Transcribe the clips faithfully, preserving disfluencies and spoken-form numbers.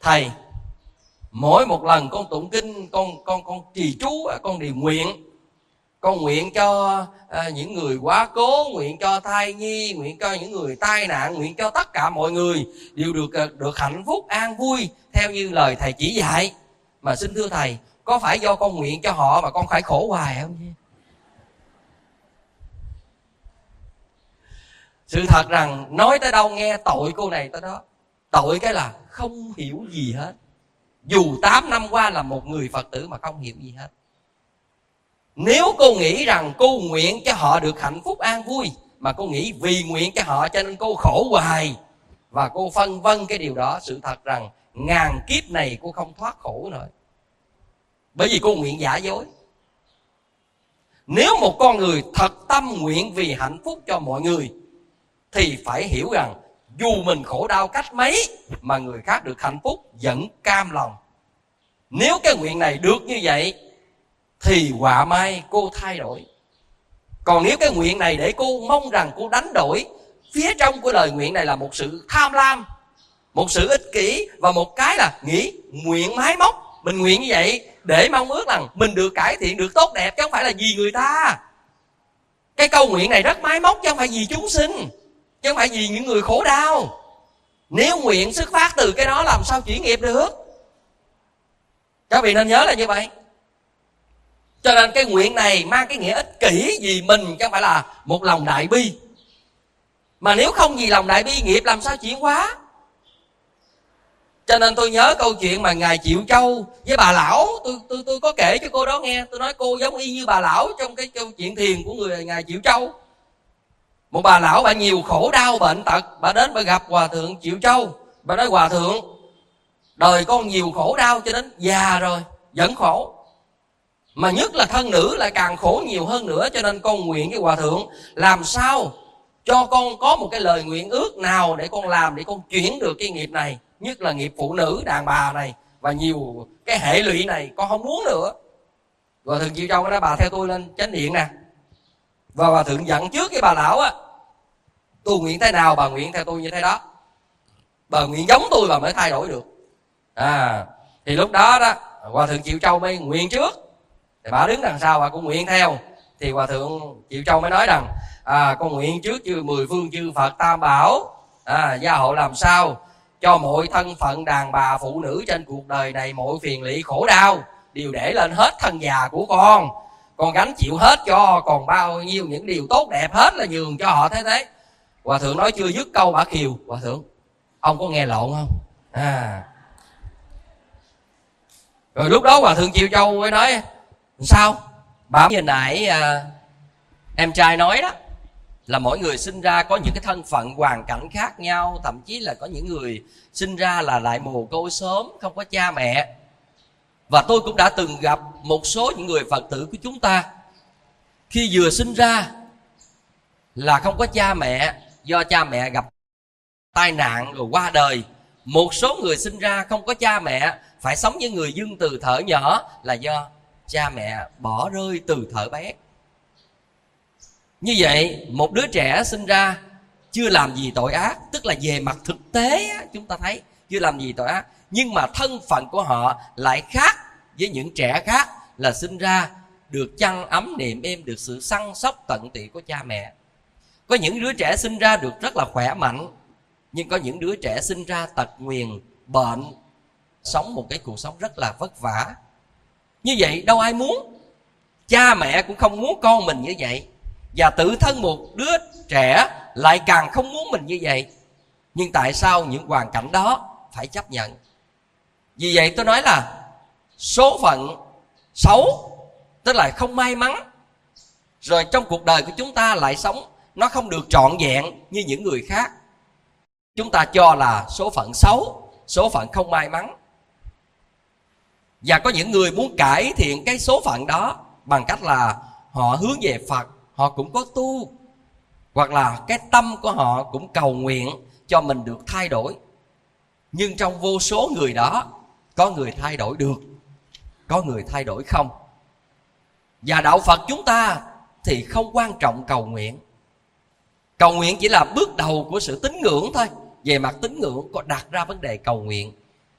thầy, mỗi một lần con tụng kinh, con con con trì chú, con đều nguyện, con nguyện cho à, những người quá cố, nguyện cho thai nhi, nguyện cho những người tai nạn, nguyện cho tất cả mọi người đều được được hạnh phúc an vui theo như lời thầy chỉ dạy. Mà xin thưa thầy, có phải do con nguyện cho họ mà con phải khổ hoài không? Sự thật rằng nói tới đâu nghe tội cô này tới đó. Tội cái là không hiểu gì hết. Dù tám năm qua là một người Phật tử mà không hiểu gì hết. Nếu cô nghĩ rằng cô nguyện cho họ được hạnh phúc an vui, mà cô nghĩ vì nguyện cho họ cho nên cô khổ hoài, và cô phân vân cái điều đó, sự thật rằng ngàn kiếp này cô không thoát khổ nữa. Bởi vì cô nguyện giả dối. Nếu một con người thật tâm nguyện vì hạnh phúc cho mọi người, thì phải hiểu rằng dù mình khổ đau cách mấy mà người khác được hạnh phúc vẫn cam lòng. Nếu cái nguyện này được như vậy thì họa mai cô thay đổi. Còn nếu cái nguyện này để cô mong rằng cô đánh đổi, phía trong của lời nguyện này là một sự tham lam, một sự ích kỷ, và một cái là nghĩ nguyện máy móc. Mình nguyện như vậy để mong ước rằng mình được cải thiện, được tốt đẹp, chứ không phải là vì người ta. Cái câu nguyện này rất máy móc, chứ không phải vì chúng sinh, chứ không phải vì những người khổ đau. Nếu nguyện xuất phát từ cái đó làm sao chuyển nghiệp được? Các vị nên nhớ là như vậy. Cho nên cái nguyện này mang cái nghĩa ích kỷ vì mình, chứ không phải là một lòng đại bi. Mà nếu không vì lòng đại bi, nghiệp làm sao chuyển hóa? Cho nên tôi nhớ câu chuyện mà Ngài Triệu Châu với bà lão, tôi tôi tôi có kể cho cô đó nghe. Tôi nói cô giống y như bà lão trong cái câu chuyện thiền của người Ngài Triệu Châu. Một bà lão, bà nhiều khổ đau bệnh tật, bà đến bà gặp Hòa Thượng Triệu Châu. Bà nói: Hòa Thượng, đời con nhiều khổ đau cho đến già rồi vẫn khổ, mà nhất là thân nữ lại càng khổ nhiều hơn nữa. Cho nên con nguyện với Hòa Thượng làm sao cho con có một cái lời nguyện ước nào để con làm, để con chuyển được cái nghiệp này, nhất là nghiệp phụ nữ đàn bà này, và nhiều cái hệ lụy này con không muốn nữa. Hòa Thượng Triệu Châu nói: bà theo tôi lên chánh điện nè. Và Hòa Thượng dặn trước cái bà lão á: tôi nguyện thế nào bà nguyện theo tôi như thế đó, bà nguyện giống tôi bà mới thay đổi được. À thì lúc đó đó Hòa Thượng Triệu Châu mới nguyện trước, thì bà đứng đằng sau bà cũng nguyện theo. Thì Hòa Thượng Triệu Châu mới nói rằng: à, con nguyện trước chư mười phương chư Phật Tam Bảo à, gia hộ làm sao cho mọi thân phận đàn bà phụ nữ trên cuộc đời này, mọi phiền lụy khổ đau đều để lên hết thân già của con, con gánh chịu hết cho, còn bao nhiêu những điều tốt đẹp hết là nhường cho họ. Thế thế Hòa Thượng nói chưa dứt câu bà khiều: Hòa Thượng, ông có nghe lộn không? À rồi lúc đó Hòa Thượng Triệu Châu mới nói: sao? Bà như nãy à, em trai nói đó, là mỗi người sinh ra có những cái thân phận hoàn cảnh khác nhau. Thậm chí là có những người sinh ra là lại mồ côi sớm, không có cha mẹ. Và tôi cũng đã từng gặp một số những người Phật tử của chúng ta, khi vừa sinh ra là không có cha mẹ, do cha mẹ gặp tai nạn rồi qua đời. Một số người sinh ra không có cha mẹ, phải sống với người dưng từ thuở nhỏ, là do cha mẹ bỏ rơi từ thuở bé. Như vậy một đứa trẻ sinh ra chưa làm gì tội ác, tức là về mặt thực tế chúng ta thấy chưa làm gì tội ác, nhưng mà thân phận của họ lại khác với những trẻ khác, là sinh ra được chăn ấm nệm êm, được sự săn sóc tận tụy của cha mẹ. Có những đứa trẻ sinh ra được rất là khỏe mạnh, nhưng có những đứa trẻ sinh ra tật nguyền, bệnh, sống một cái cuộc sống rất là vất vả. Như vậy đâu ai muốn, cha mẹ cũng không muốn con mình như vậy, và tự thân một đứa trẻ lại càng không muốn mình như vậy. Nhưng tại sao những hoàn cảnh đó phải chấp nhận? Vì vậy tôi nói là số phận xấu, tức là không may mắn, rồi trong cuộc đời của chúng ta lại sống nó không được trọn vẹn như những người khác. Chúng ta cho là số phận xấu, số phận không may mắn. Và có những người muốn cải thiện cái số phận đó bằng cách là họ hướng về Phật, họ cũng có tu, hoặc là cái tâm của họ cũng cầu nguyện cho mình được thay đổi. Nhưng trong vô số người đó, có người thay đổi được, có người thay đổi không. Và đạo Phật chúng ta thì không quan trọng cầu nguyện. Cầu nguyện chỉ là bước đầu của sự tín ngưỡng thôi. Về mặt tín ngưỡng có đặt ra vấn đề cầu nguyện.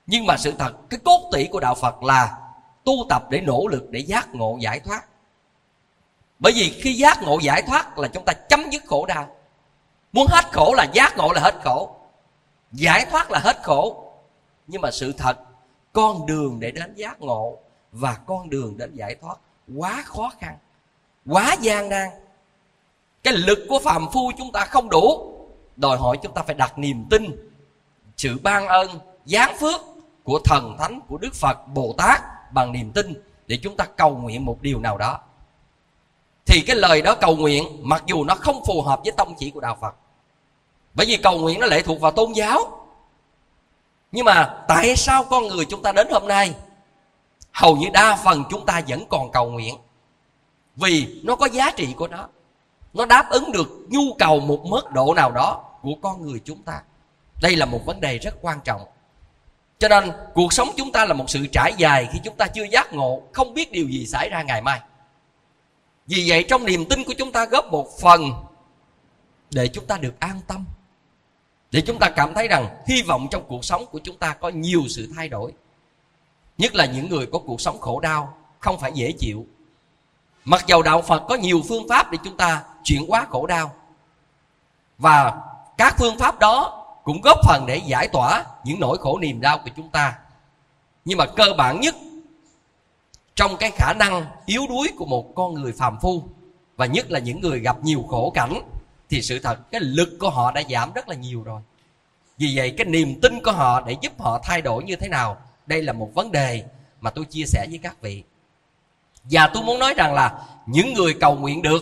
Nhưng mà sự thật, cái cốt tủy của đạo Phật là tu tập để nỗ lực để giác ngộ giải thoát. Bởi vì khi giác ngộ giải thoát là chúng ta chấm dứt khổ đau. Muốn hết khổ là giác ngộ là hết khổ, giải thoát là hết khổ. Nhưng mà sự thật, con đường để đến giác ngộ và con đường đến giải thoát quá khó khăn, quá gian nan. Cái lực của phàm phu chúng ta không đủ, đòi hỏi chúng ta phải đặt niềm tin, sự ban ơn, giáng phước của thần thánh, của Đức Phật, Bồ Tát bằng niềm tin để chúng ta cầu nguyện một điều nào đó. Thì cái lời đó cầu nguyện mặc dù nó không phù hợp với tông chỉ của đạo Phật, bởi vì cầu nguyện nó lệ thuộc vào tôn giáo. Nhưng mà tại sao con người chúng ta đến hôm nay hầu như đa phần chúng ta vẫn còn cầu nguyện? Vì nó có giá trị của nó, nó đáp ứng được nhu cầu một mức độ nào đó của con người chúng ta. Đây là một vấn đề rất quan trọng. Cho nên cuộc sống chúng ta là một sự trải dài khi chúng ta chưa giác ngộ, không biết điều gì xảy ra ngày mai. Vì vậy trong niềm tin của chúng ta góp một phần để chúng ta được an tâm, để chúng ta cảm thấy rằng hy vọng trong cuộc sống của chúng ta có nhiều sự thay đổi. Nhất là những người có cuộc sống khổ đau, không phải dễ chịu. Mặc dầu đạo Phật có nhiều phương pháp để chúng ta chuyển hóa khổ đau, và các phương pháp đó cũng góp phần để giải tỏa những nỗi khổ niềm đau của chúng ta. Nhưng mà cơ bản nhất trong cái khả năng yếu đuối của một con người phàm phu, và nhất là những người gặp nhiều khổ cảnh, thì sự thật cái lực của họ đã giảm rất là nhiều rồi. Vì vậy cái niềm tin của họ để giúp họ thay đổi như thế nào, đây là một vấn đề mà tôi chia sẻ với các vị. Và tôi muốn nói rằng là những người cầu nguyện được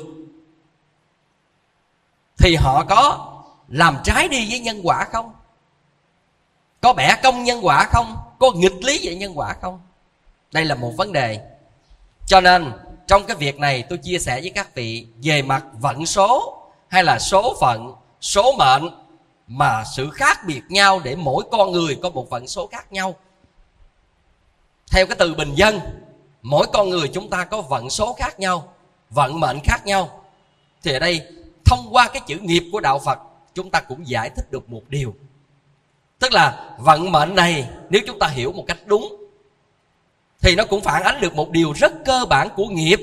thì họ có làm trái đi với nhân quả không? Có bẻ cong nhân quả không? Có nghịch lý về nhân quả không? Đây là một vấn đề. Cho nên trong cái việc này tôi chia sẻ với các vị về mặt vận số hay là số phận, số mệnh, mà sự khác biệt nhau để mỗi con người có một vận số khác nhau. Theo cái từ bình dân, mỗi con người chúng ta có vận số khác nhau, vận mệnh khác nhau. Thì ở đây thông qua cái chữ nghiệp của đạo Phật, chúng ta cũng giải thích được một điều. Tức là vận mệnh này nếu chúng ta hiểu một cách đúng thì nó cũng phản ánh được một điều rất cơ bản của nghiệp.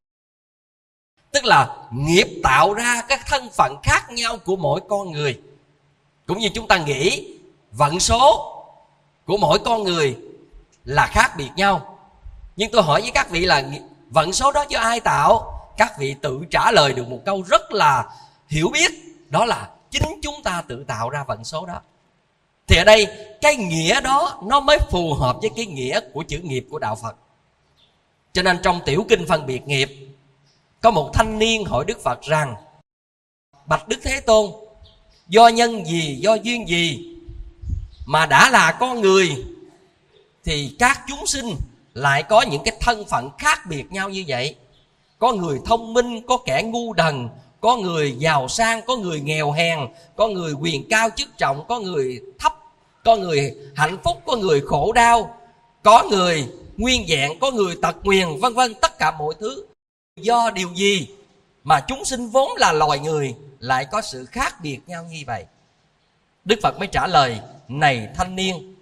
Tức là nghiệp tạo ra các thân phận khác nhau của mỗi con người. Cũng như chúng ta nghĩ vận số của mỗi con người là khác biệt nhau. Nhưng tôi hỏi với các vị là vận số đó do ai tạo? Các vị tự trả lời được một câu rất là hiểu biết, đó là chính chúng ta tự tạo ra vận số đó. Thì ở đây cái nghĩa đó nó mới phù hợp với cái nghĩa của chữ nghiệp của đạo Phật. Cho nên trong tiểu kinh phân biệt nghiệp, có một thanh niên hỏi Đức Phật rằng: bạch Đức Thế Tôn, do nhân gì, do duyên gì mà đã là con người thì các chúng sinh lại có những cái thân phận khác biệt nhau như vậy? Có người thông minh, có kẻ ngu đần, có người giàu sang, có người nghèo hèn, có người quyền cao chức trọng, có người thấp, có người hạnh phúc, có người khổ đau, có người nguyên vẹn, có người tật nguyền, vân vân. Tất cả mọi thứ do điều gì mà chúng sinh vốn là loài người lại có sự khác biệt nhau như vậy? Đức Phật mới trả lời: này thanh niên,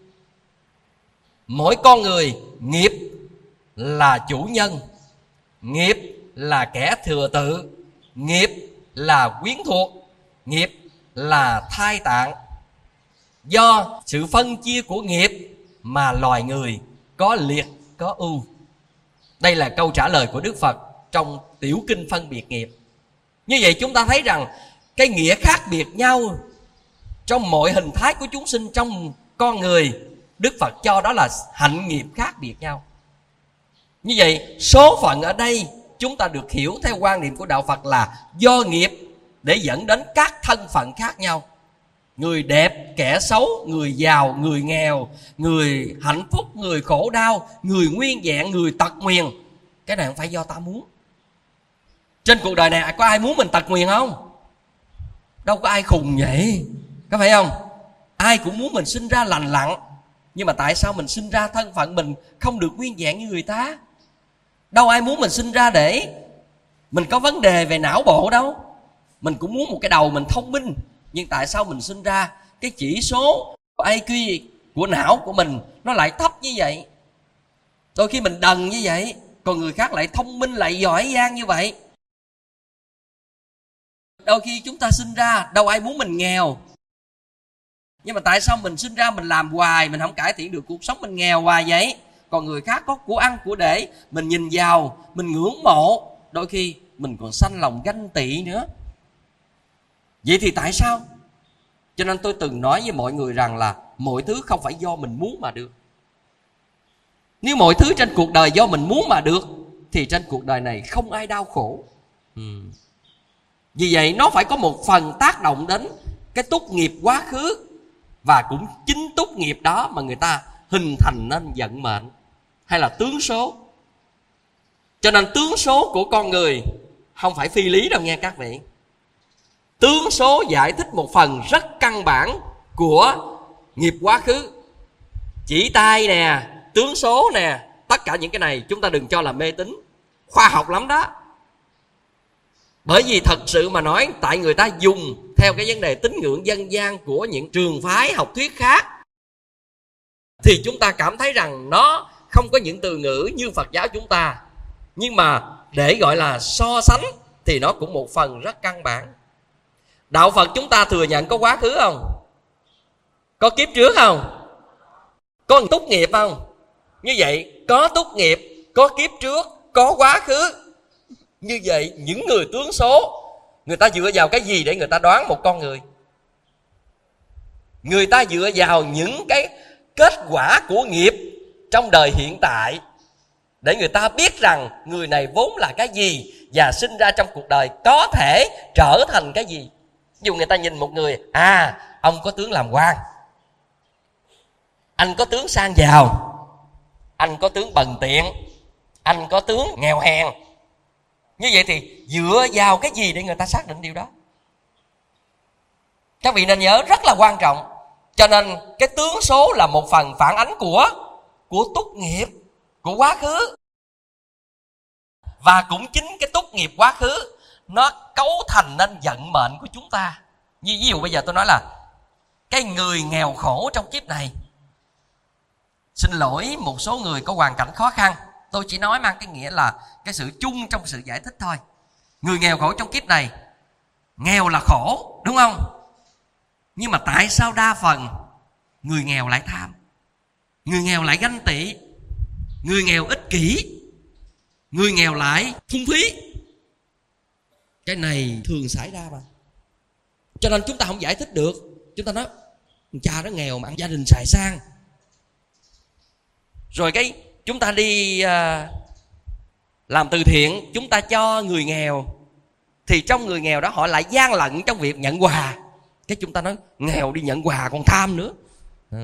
mỗi con người nghiệp là chủ nhân, nghiệp là kẻ thừa tự, nghiệp là quyến thuộc, nghiệp là thai tạng. Do sự phân chia của nghiệp mà loài người có liệt có ưu. Đây là câu trả lời của Đức Phật trong tiểu kinh phân biệt nghiệp. Như vậy chúng ta thấy rằng cái nghĩa khác biệt nhau trong mọi hình thái của chúng sinh trong con người, Đức Phật cho đó là hạnh nghiệp khác biệt nhau. Như vậy số phận ở đây chúng ta được hiểu theo quan niệm của đạo Phật là do nghiệp để dẫn đến các thân phận khác nhau. Người đẹp, kẻ xấu, người giàu, người nghèo, người hạnh phúc, người khổ đau, người nguyên vẹn, người tật nguyền. Cái này không phải do ta muốn. Trên cuộc đời này có ai muốn mình tật nguyền không? Đâu có ai khùng vậy, có phải không? Ai cũng muốn mình sinh ra lành lặn. Nhưng mà tại sao mình sinh ra thân phận mình không được nguyên vẹn như người ta? Đâu ai muốn mình sinh ra để mình có vấn đề về não bộ đâu. Mình cũng muốn một cái đầu mình thông minh. Nhưng tại sao mình sinh ra cái chỉ số i kiu của não của mình nó lại thấp như vậy. Đôi khi mình đần như vậy, còn người khác lại thông minh, lại giỏi giang như vậy. Đôi khi chúng ta sinh ra, đâu ai muốn mình nghèo. Nhưng mà tại sao mình sinh ra mình làm hoài, mình không cải thiện được cuộc sống, mình nghèo hoài vậy? Còn người khác có của ăn của để, mình nhìn vào, mình ngưỡng mộ. Đôi khi mình còn sanh lòng ganh tị nữa. Vậy thì tại sao? Cho nên tôi từng nói với mọi người rằng là mọi thứ không phải do mình muốn mà được. Nếu mọi thứ trên cuộc đời do mình muốn mà được thì trên cuộc đời này không ai đau khổ. ừ. Vì vậy nó phải có một phần tác động đến cái túc nghiệp quá khứ. Và cũng chính túc nghiệp đó mà người ta hình thành nên vận mệnh hay là tướng số. Cho nên tướng số của con người không phải phi lý đâu nha các vị. Tướng số giải thích một phần rất căn bản của nghiệp quá khứ. Chỉ tay nè, tướng số nè, tất cả những cái này chúng ta đừng cho là mê tín, khoa học lắm đó. Bởi vì thật sự mà nói, tại người ta dùng theo cái vấn đề tín ngưỡng dân gian của những trường phái học thuyết khác, thì chúng ta cảm thấy rằng nó không có những từ ngữ như Phật giáo chúng ta. Nhưng mà để gọi là so sánh thì nó cũng một phần rất căn bản. Đạo Phật chúng ta thừa nhận có quá khứ không? Có kiếp trước không? Có túc nghiệp không? Như vậy có túc nghiệp, có kiếp trước, có quá khứ. Như vậy những người tướng số, người ta dựa vào cái gì để người ta đoán một con người? Người ta dựa vào những cái kết quả của nghiệp trong đời hiện tại để người ta biết rằng người này vốn là cái gì và sinh ra trong cuộc đời có thể trở thành cái gì. Dù người ta nhìn một người, à, ông có tướng làm quan, anh có tướng sang giàu, anh có tướng bần tiện, anh có tướng nghèo hèn. Như vậy thì dựa vào cái gì để người ta xác định điều đó? Các vị nên nhớ rất là quan trọng. Cho nên cái tướng số là một phần phản ánh của của túc nghiệp, của quá khứ. Và cũng chính cái túc nghiệp quá khứ nó cấu thành nên vận mệnh của chúng ta. Như ví dụ bây giờ tôi nói là cái người nghèo khổ trong kiếp này, xin lỗi một số người có hoàn cảnh khó khăn, tôi chỉ nói mang cái nghĩa là cái sự chung trong sự giải thích thôi. Người nghèo khổ trong kiếp này, nghèo là khổ, đúng không? Nhưng mà tại sao đa phần người nghèo lại tham, người nghèo lại ganh tị, người nghèo ích kỷ, người nghèo lại phung phí? Cái này thường xảy ra mà. Cho nên chúng ta không giải thích được. Chúng ta nói cha nó nghèo mà gia đình xài sang, rồi cái chúng ta đi uh, làm từ thiện, chúng ta cho người nghèo, thì trong người nghèo đó họ lại gian lận trong việc nhận quà. Cái chúng ta nói nghèo đi nhận quà còn tham nữa. ừ.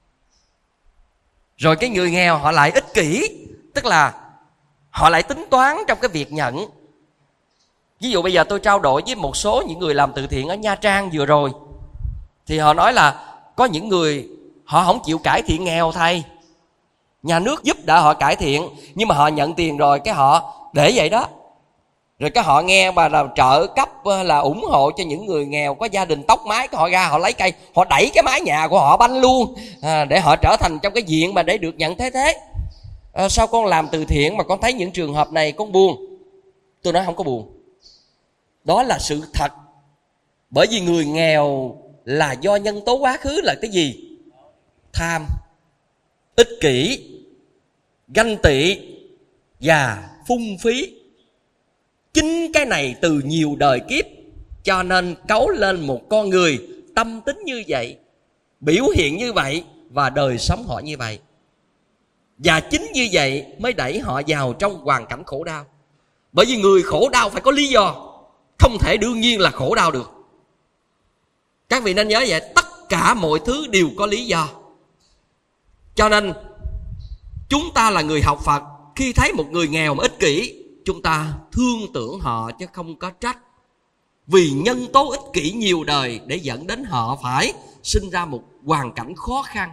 Rồi cái người nghèo họ lại ích kỷ, tức là họ lại tính toán trong cái việc nhận. Ví dụ bây giờ tôi trao đổi với một số những người làm từ thiện ở Nha Trang vừa rồi, thì họ nói là có những người họ không chịu cải thiện nghèo thầy. Nhà nước giúp đỡ họ cải thiện, nhưng mà họ nhận tiền rồi cái họ để vậy đó. Rồi cái họ nghe mà là trợ cấp là ủng hộ cho những người nghèo có gia đình tóc mái, cái họ ra họ lấy cây, họ đẩy cái mái nhà của họ banh luôn, à, để họ trở thành trong cái diện mà để được nhận thế thế. À, sao con làm từ thiện mà con thấy những trường hợp này con buồn? Tôi nói không có buồn. Đó là sự thật. Bởi vì người nghèo là do nhân tố quá khứ là cái gì? Tham, ích kỷ, ganh tị và phung phí. Chính cái này từ nhiều đời kiếp cho nên cấu lên một con người tâm tính như vậy, biểu hiện như vậy và đời sống họ như vậy. Và chính như vậy mới đẩy họ vào trong hoàn cảnh khổ đau. Bởi vì người khổ đau phải có lý do, không thể đương nhiên là khổ đau được. Các vị nên nhớ vậy, tất cả mọi thứ đều có lý do. Cho nên chúng ta là người học Phật, khi thấy một người nghèo mà ích kỷ, chúng ta thương tưởng họ chứ không có trách. Vì nhân tố ích kỷ nhiều đời để dẫn đến họ phải sinh ra một hoàn cảnh khó khăn.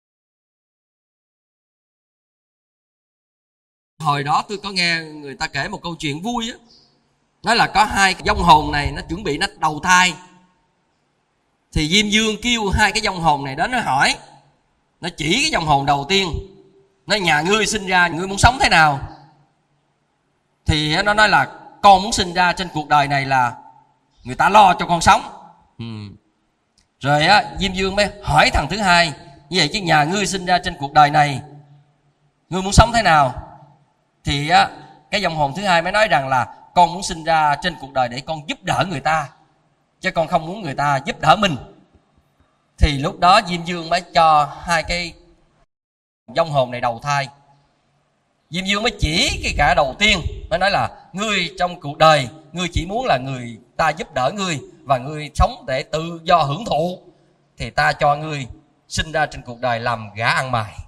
Hồi đó tôi có nghe người ta kể một câu chuyện vui á, nói là có hai cái vong hồn này nó chuẩn bị nó đầu thai. Thì Diêm Vương kêu hai cái vong hồn này đến nó hỏi, nó chỉ cái dòng hồn đầu tiên, nó nhà ngươi sinh ra ngươi muốn sống thế nào, thì nó nói là con muốn sinh ra trên cuộc đời này là người ta lo cho con sống. ừ. Rồi á, Diêm Vương mới hỏi thằng thứ hai, như vậy chứ nhà ngươi sinh ra trên cuộc đời này ngươi muốn sống thế nào, thì á, cái dòng hồn thứ hai mới nói rằng là con muốn sinh ra trên cuộc đời để con giúp đỡ người ta, chứ con không muốn người ta giúp đỡ mình. Thì lúc đó Diêm Vương mới cho hai cái dòng hồn này đầu thai. Diêm Vương mới chỉ cái cả đầu tiên, mới nói là ngươi trong cuộc đời ngươi chỉ muốn là người ta giúp đỡ ngươi và ngươi sống để tự do hưởng thụ, thì ta cho ngươi sinh ra trên cuộc đời làm gã ăn mày.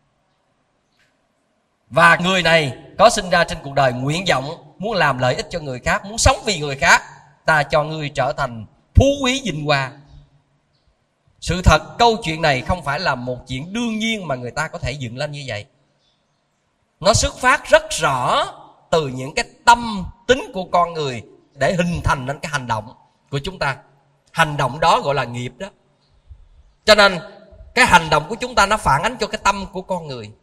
Và người này có sinh ra trên cuộc đời nguyện vọng muốn làm lợi ích cho người khác, muốn sống vì người khác, ta cho ngươi trở thành phú quý vinh hoa. Sự thật câu chuyện này không phải là một chuyện đương nhiên mà người ta có thể dựng lên như vậy. Nó xuất phát rất rõ từ những cái tâm tính của con người để hình thành nên cái hành động của chúng ta. Hành động đó gọi là nghiệp đó. Cho nên cái hành động của chúng ta nó phản ánh cho cái tâm của con người.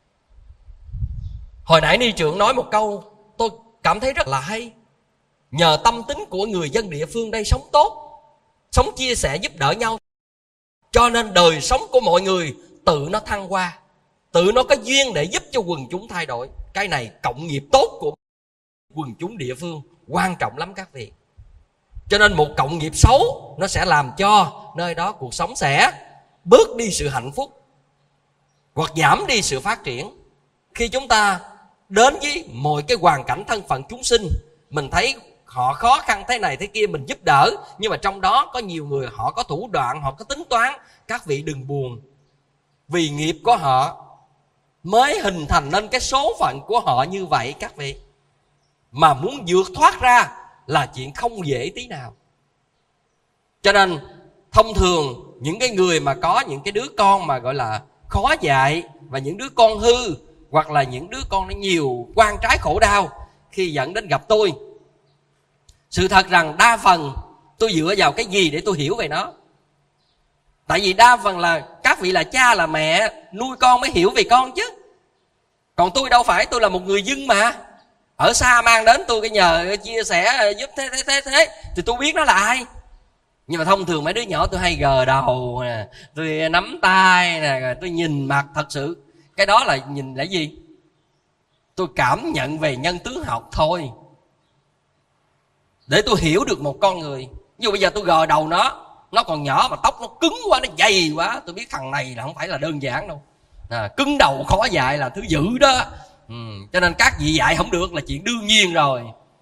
Hồi nãy Ni Trưởng nói một câu tôi cảm thấy rất là hay. Nhờ tâm tính của người dân địa phương đây sống tốt, sống chia sẻ giúp đỡ nhau, cho nên đời sống của mọi người tự nó thăng hoa, tự nó có duyên để giúp cho quần chúng thay đổi. Cái này cộng nghiệp tốt của quần chúng địa phương quan trọng lắm các vị. Cho nên một cộng nghiệp xấu nó sẽ làm cho nơi đó cuộc sống sẽ bớt đi sự hạnh phúc hoặc giảm đi sự phát triển. Khi chúng ta đến với mọi cái hoàn cảnh thân phận chúng sinh, mình thấy họ khó khăn thế này thế kia mình giúp đỡ, nhưng mà trong đó có nhiều người họ có thủ đoạn, họ có tính toán. Các vị đừng buồn, vì nghiệp của họ mới hình thành nên cái số phận của họ như vậy các vị. Mà muốn vượt thoát ra là chuyện không dễ tí nào. Cho nên thông thường những cái người mà có những cái đứa con mà gọi là khó dạy, và những đứa con hư, hoặc là những đứa con nó nhiều quan trái khổ đau, khi dẫn đến gặp tôi, sự thật rằng đa phần tôi dựa vào cái gì để tôi hiểu về nó? Tại vì đa phần là các vị là cha là mẹ nuôi con mới hiểu về con chứ. Còn tôi đâu phải, tôi là một người dân mà ở xa mang đến tôi cái nhờ chia sẻ giúp thế thế thế thế thì tôi biết nó là ai. Nhưng mà thông thường mấy đứa nhỏ tôi hay gờ đầu nè, tôi nắm tay nè, tôi nhìn mặt. Thật sự cái đó là nhìn là gì? Tôi cảm nhận về nhân tướng học thôi, để tôi hiểu được một con người. Ví dụ bây giờ tôi gờ đầu nó, nó còn nhỏ mà tóc nó cứng quá, nó dày quá, tôi biết thằng này là không phải là đơn giản đâu. À, cứng đầu khó dạy là thứ dữ đó. ừ, Cho nên các vị dạy không được là chuyện đương nhiên rồi.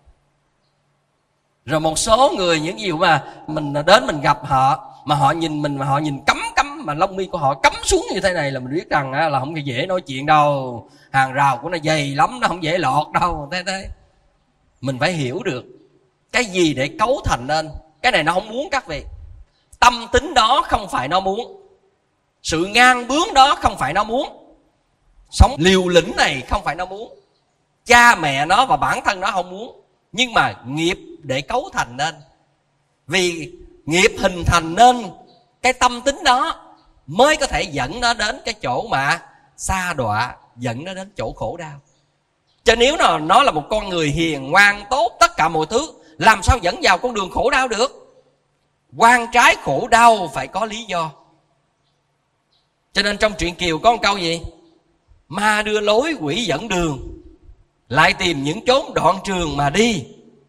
Rồi một số người, những gì mà mình đến mình gặp họ, mà họ nhìn mình mà họ nhìn cấm cấm, mà lông mi của họ cấm xuống như thế này, là mình biết rằng là không dễ nói chuyện đâu. Hàng rào của nó dày lắm, nó không dễ lọt đâu. Thế thế mình phải hiểu được cái gì để cấu thành nên. Cái này nó không muốn các vị. Tâm tính đó không phải nó muốn, sự ngang bướng đó không phải nó muốn, sống liều lĩnh này không phải nó muốn, cha mẹ nó và bản thân nó không muốn. Nhưng mà nghiệp để cấu thành nên. Vì nghiệp hình thành nên cái tâm tính đó mới có thể dẫn nó đến cái chỗ mà sa đọa, dẫn nó đến chỗ khổ đau. Cho nếu nó, nó là một con người hiền, ngoan, tốt, tất cả mọi thứ, làm sao dẫn vào con đường khổ đau được? Quan trái khổ đau phải có lý do. Cho nên trong truyện Kiều có một câu gì? Ma đưa lối quỷ dẫn đường, lại tìm những chốn đoạn trường mà đi.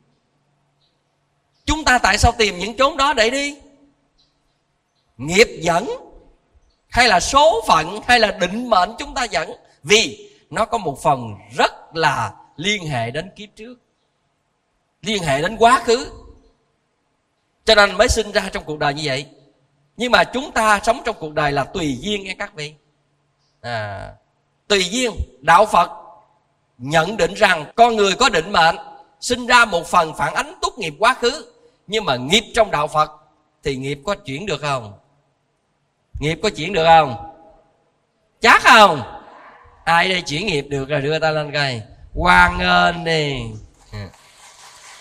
Chúng ta tại sao tìm những chốn đó để đi? Nghiệp dẫn, hay là số phận, hay là định mệnh chúng ta dẫn? Vì nó có một phần rất là liên hệ đến kiếp trước, liên hệ đến quá khứ, cho nên mới sinh ra trong cuộc đời như vậy. Nhưng mà chúng ta sống trong cuộc đời là tùy duyên nghe các vị. à, Tùy duyên. Đạo Phật nhận định rằng con người có định mệnh, sinh ra một phần phản ánh tốt nghiệp quá khứ. Nhưng mà nghiệp trong Đạo Phật thì nghiệp có chuyển được không? Nghiệp có chuyển được không? Chắc không? Ai đây chuyển nghiệp được rồi đưa ta lên coi. Hoan nghênh đi.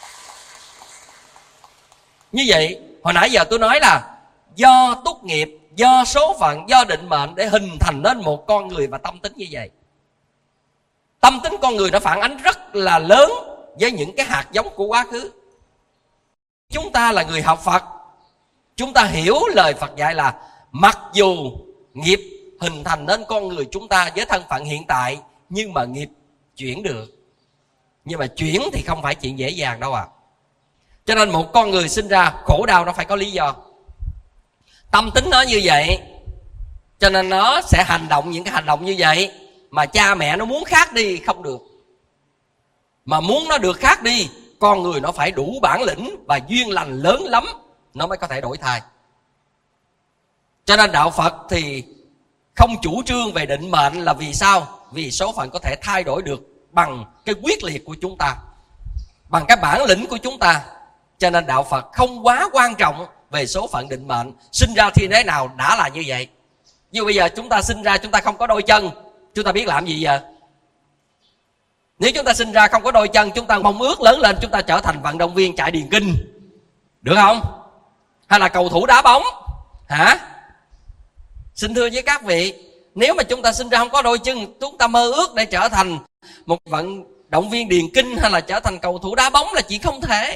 Như vậy hồi nãy giờ tôi nói là do túc nghiệp do số phận, do định mệnh để hình thành nên một con người và tâm tính như vậy. Tâm tính con người nó phản ánh rất là lớn với những cái hạt giống của quá khứ. Chúng ta là người học Phật, chúng ta hiểu lời Phật dạy là mặc dù nghiệp hình thành nên con người chúng ta với thân phận hiện tại, nhưng mà nghiệp chuyển được. Nhưng mà chuyển thì không phải chuyện dễ dàng đâu à. Cho nên một con người sinh ra khổ đau nó phải có lý do. Tâm tính nó như vậy, cho nên nó sẽ hành động những cái hành động như vậy. Mà cha mẹ nó muốn khác đi không được. Mà muốn nó được khác đi, con người nó phải đủ bản lĩnh và duyên lành lớn lắm, nó mới có thể đổi thay. Cho nên đạo Phật thì không chủ trương về định mệnh là vì sao? Vì số phận có thể thay đổi được bằng cái quyết liệt của chúng ta, bằng cái bản lĩnh của chúng ta. Cho nên đạo Phật không quá quan trọng về số phận định mệnh. Sinh ra thì thế nào đã là như vậy. Như bây giờ chúng ta sinh ra chúng ta không có đôi chân, chúng ta biết làm gì giờ? Nếu chúng ta sinh ra không có đôi chân, chúng ta mong ước lớn lên chúng ta trở thành vận động viên chạy điền kinh, được không? Hay là cầu thủ đá bóng, hả? Xin thưa với các vị, nếu mà chúng ta sinh ra không có đôi chân, chúng ta mơ ước để trở thành một vận động viên điền kinh hay là trở thành cầu thủ đá bóng là chuyện không thể.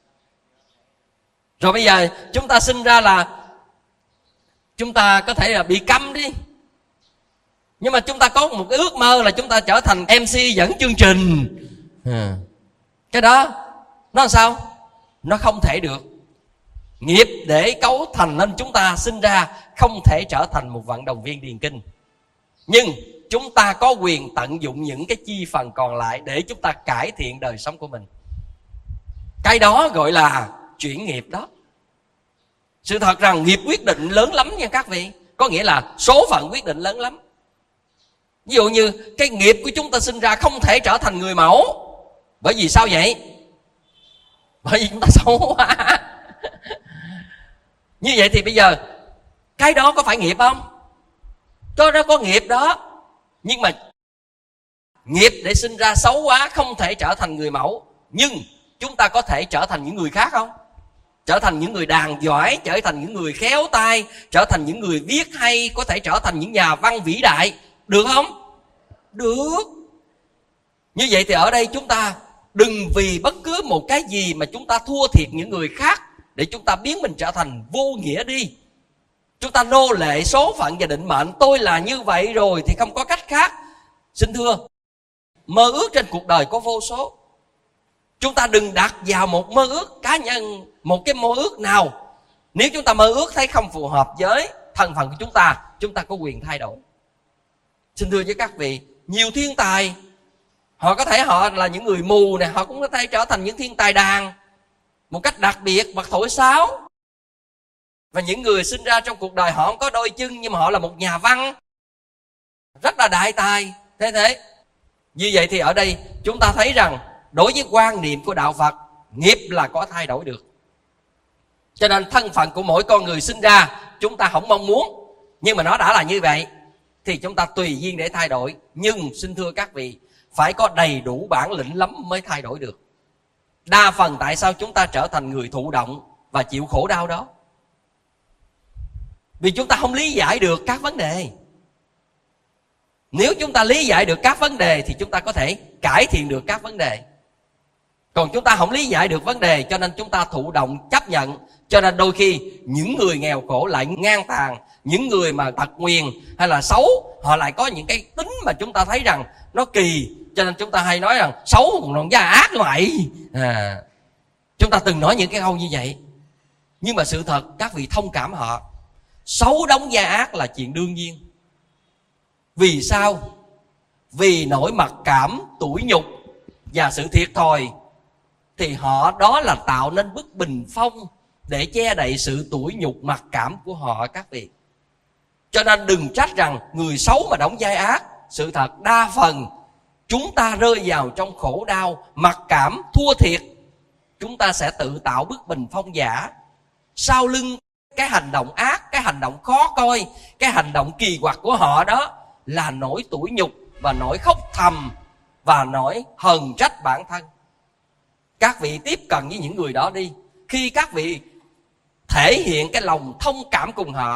Rồi bây giờ chúng ta sinh ra là chúng ta có thể là bị câm đi, nhưng mà chúng ta có một cái ước mơ là chúng ta trở thành em xê dẫn chương trình. à. Cái đó nó làm sao? Nó không thể được. Nghiệp để cấu thành nên chúng ta sinh ra không thể trở thành một vận động viên điền kinh. Nhưng chúng ta có quyền tận dụng những cái chi phần còn lại để chúng ta cải thiện đời sống của mình. Cái đó gọi là chuyển nghiệp đó. Sự thật rằng nghiệp quyết định lớn lắm nha các vị. Có nghĩa là số phận quyết định lớn lắm. Ví dụ như cái nghiệp của chúng ta sinh ra không thể trở thành người mẫu. Bởi vì sao vậy? Bởi vì chúng ta xấu quá. Như vậy thì bây giờ cái đó có phải nghiệp không? Cho nó có nghiệp đó. Nhưng mà nghiệp để sinh ra xấu quá không thể trở thành người mẫu. Nhưng chúng ta có thể trở thành những người khác không? Trở thành những người đàn giỏi, trở thành những người khéo tay, trở thành những người viết hay, có thể trở thành những nhà văn vĩ đại. Được không? Được. Như vậy thì ở đây chúng ta đừng vì bất cứ một cái gì mà chúng ta thua thiệt những người khác để chúng ta biến mình trở thành vô nghĩa đi. Chúng ta nô lệ số phận và định mệnh. Tôi là như vậy rồi thì không có cách khác. Xin thưa, mơ ước trên cuộc đời có vô số. Chúng ta đừng đặt vào một mơ ước cá nhân, một cái mơ ước nào. Nếu chúng ta mơ ước thấy không phù hợp với thân phận của chúng ta, chúng ta có quyền thay đổi. Xin thưa với các vị, nhiều thiên tài, họ có thể họ là những người mù nè, họ cũng có thể trở thành những thiên tài đàn một cách đặc biệt, bật thổi sáo. Và những người sinh ra trong cuộc đời họ không có đôi chân, nhưng mà họ là một nhà văn rất là đại tài. Thế thế như vậy thì ở đây chúng ta thấy rằng đối với quan niệm của đạo Phật, nghiệp là có thay đổi được. Cho nên thân phận của mỗi con người sinh ra chúng ta không mong muốn, nhưng mà nó đã là như vậy thì chúng ta tùy duyên để thay đổi. Nhưng xin thưa các vị, phải có đầy đủ bản lĩnh lắm mới thay đổi được. Đa phần tại sao chúng ta trở thành người thụ động và chịu khổ đau đó? Vì chúng ta không lý giải được các vấn đề. Nếu chúng ta lý giải được các vấn đề thì chúng ta có thể cải thiện được các vấn đề. Còn chúng ta không lý giải được vấn đề, cho nên chúng ta thụ động chấp nhận. Cho nên đôi khi những người nghèo khổ lại ngang tàn, những người mà tật nguyền hay là xấu, họ lại có những cái tính mà chúng ta thấy rằng nó kỳ. Cho nên chúng ta hay nói rằng xấu còn da ác như mày. à, Chúng ta từng nói những cái câu như vậy. Nhưng mà sự thật các vị thông cảm họ. Xấu đóng da ác là chuyện đương nhiên. Vì sao? Vì nỗi mặc cảm, tủi nhục và sự thiệt thòi, thì họ đó là tạo nên bức bình phong để che đậy sự tủi nhục mặc cảm của họ các vị. Cho nên đừng trách rằng người xấu mà đóng vai ác. Sự thật đa phần chúng ta rơi vào trong khổ đau, mặc cảm, thua thiệt, chúng ta sẽ tự tạo bức bình phong giả. Sau lưng cái hành động ác, cái hành động khó coi, cái hành động kỳ quặc của họ đó là nỗi tủi nhục và nỗi khóc thầm và nỗi hờn trách bản thân. Các vị tiếp cận với những người đó đi. Khi các vị thể hiện cái lòng thông cảm cùng họ,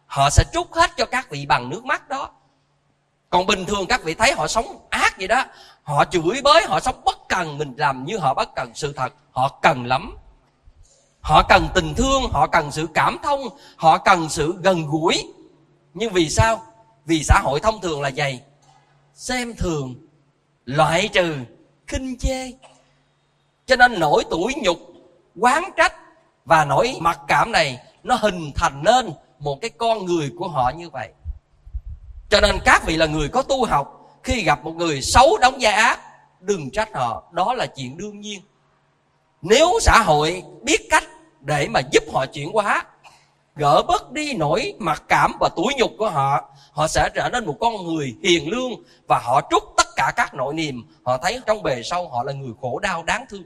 họ sẽ trút hết cho các vị bằng nước mắt đó. Còn bình thường các vị thấy họ sống ác vậy đó, họ chửi bới, họ sống bất cần, mình làm như họ bất cần. Sự thật họ cần lắm. Họ cần tình thương, họ cần sự cảm thông, họ cần sự gần gũi. Nhưng vì sao? Vì xã hội thông thường là vậy: xem thường, loại trừ, khinh chê. Cho nên nỗi tủi nhục, oán trách và nỗi mặc cảm này nó hình thành nên một cái con người của họ như vậy. Cho nên các vị là người có tu học, khi gặp một người xấu đóng vai ác, đừng trách họ, đó là chuyện đương nhiên. Nếu xã hội biết cách để mà giúp họ chuyển hóa, gỡ bớt đi nỗi mặc cảm và tủi nhục của họ, họ sẽ trở nên một con người hiền lương, và họ trút tất cả các nỗi niềm. Họ thấy trong bề sâu họ là người khổ đau đáng thương.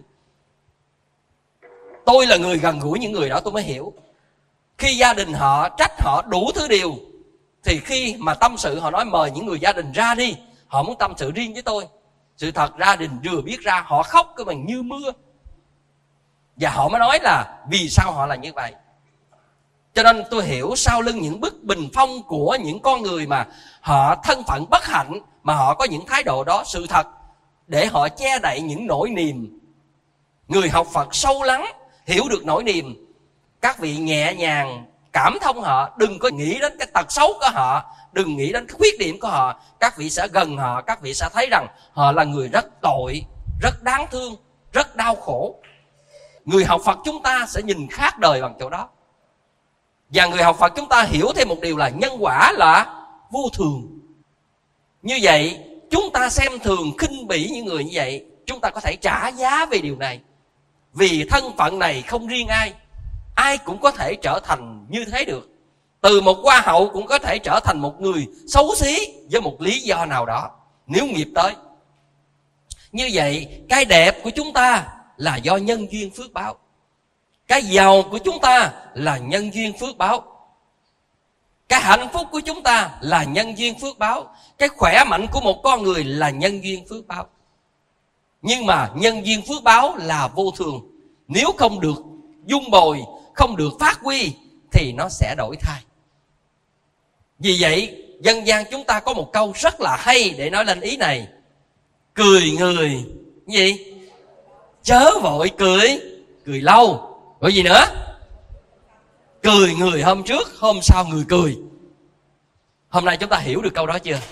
Tôi là người gần gũi những người đó, tôi mới hiểu. Khi gia đình họ trách họ đủ thứ điều, thì khi mà tâm sự họ nói mời những người gia đình ra đi, họ muốn tâm sự riêng với tôi. Sự thật gia đình vừa biết ra họ khóc cái bằng như mưa. Và họ mới nói là vì sao họ là như vậy. Cho nên tôi hiểu sau lưng những bức bình phong của những con người mà họ thân phận bất hạnh, mà họ có những thái độ đó, sự thật để họ che đậy những nỗi niềm. Người học Phật sâu lắng, hiểu được nỗi niềm, các vị nhẹ nhàng cảm thông họ, đừng có nghĩ đến cái tật xấu của họ, đừng nghĩ đến cái khuyết điểm của họ. Các vị sẽ gần họ, các vị sẽ thấy rằng họ là người rất tội, rất đáng thương, rất đau khổ. Người học Phật chúng ta sẽ nhìn khác đời bằng chỗ đó. Và người học Phật chúng ta hiểu thêm một điều là nhân quả là vô thường. Như vậy chúng ta xem thường khinh bỉ những người như vậy, chúng ta có thể trả giá về điều này. Vì thân phận này không riêng ai, ai cũng có thể trở thành như thế được. Từ một hoa hậu cũng có thể trở thành một người xấu xí với một lý do nào đó, nếu nghiệp tới. Như vậy cái đẹp của chúng ta là do nhân duyên phước báo. Cái giàu của chúng ta là nhân duyên phước báo. Cái hạnh phúc của chúng ta là nhân duyên phước báo. Cái khỏe mạnh của một con người là nhân duyên phước báo. Nhưng mà nhân duyên phước báo là vô thường. Nếu không được dung bồi, không được phát huy, thì nó sẽ đổi thay. Vì vậy dân gian chúng ta có một câu rất là hay để nói lên ý này: cười người gì? Chớ vội cười, cười lâu. Gọi gì nữa? Cười người hôm trước, hôm sau người cười. Hôm nay chúng ta hiểu được câu đó chưa?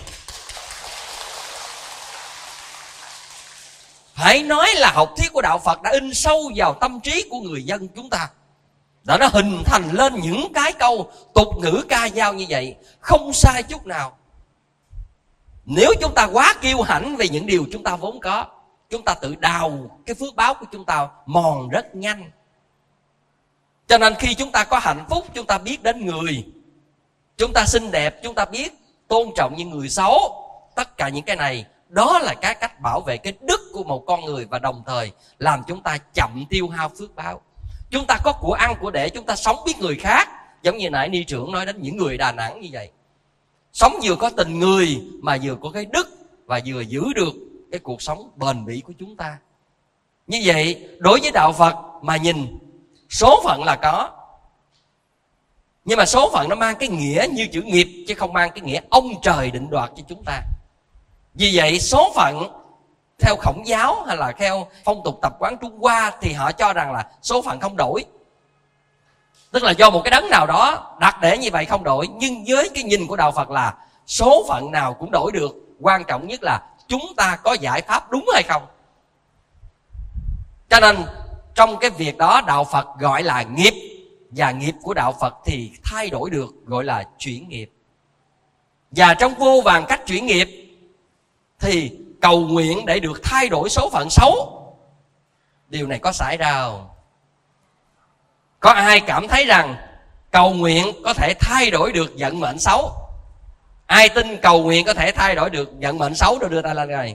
Phải nói là học thuyết của Đạo Phật đã in sâu vào tâm trí của người dân chúng ta, đã nó hình thành lên những cái câu tục ngữ ca dao như vậy, không sai chút nào. Nếu chúng ta quá kiêu hãnh về những điều chúng ta vốn có, chúng ta tự đào cái phước báo của chúng ta mòn rất nhanh. Cho nên khi chúng ta có hạnh phúc, chúng ta biết đến người, chúng ta xinh đẹp, chúng ta biết tôn trọng những người xấu. Tất cả những cái này, đó là cái cách bảo vệ cái đức của một con người, và đồng thời làm chúng ta chậm tiêu hao phước báo. Chúng ta có của ăn của để, chúng ta sống biết người khác. Giống như nãy ni trưởng nói đến những người Đà Nẵng như vậy, sống vừa có tình người mà vừa có cái đức, và vừa giữ được cái cuộc sống bền bỉ của chúng ta. Như vậy đối với Đạo Phật mà nhìn, số phận là có, nhưng mà số phận nó mang cái nghĩa như chữ nghiệp, chứ không mang cái nghĩa ông trời định đoạt cho chúng ta. Vì vậy số phận theo Khổng giáo hay là theo phong tục tập quán Trung Hoa thì họ cho rằng là số phận không đổi. Tức là do một cái đấng nào đó đặt để như vậy không đổi. Nhưng với cái nhìn của Đạo Phật là số phận nào cũng đổi được. Quan trọng nhất là chúng ta có giải pháp đúng hay không. Cho nên trong cái việc đó Đạo Phật gọi là nghiệp, và nghiệp của Đạo Phật thì thay đổi được, gọi là chuyển nghiệp. Và trong vô vàn cách chuyển nghiệp thì cầu nguyện để được thay đổi số phận xấu, điều này có xảy ra không? Có ai cảm thấy rằng cầu nguyện có thể thay đổi được vận mệnh xấu? Ai tin cầu nguyện có thể thay đổi được vận mệnh xấu rồi đưa tay lên rồi.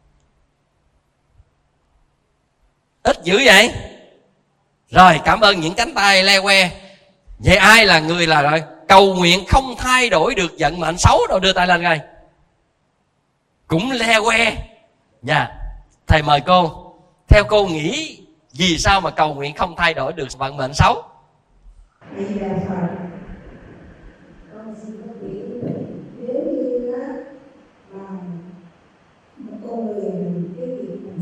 Ít dữ vậy. Rồi, cảm ơn những cánh tay le que. Vậy ai là người là rồi cầu nguyện không thay đổi được vận mệnh xấu rồi đưa tay lên rồi? Cũng le que. Dạ, thầy mời cô. Theo cô nghĩ vì sao mà cầu nguyện không thay đổi được vận mệnh xấu? Vì là Phật, con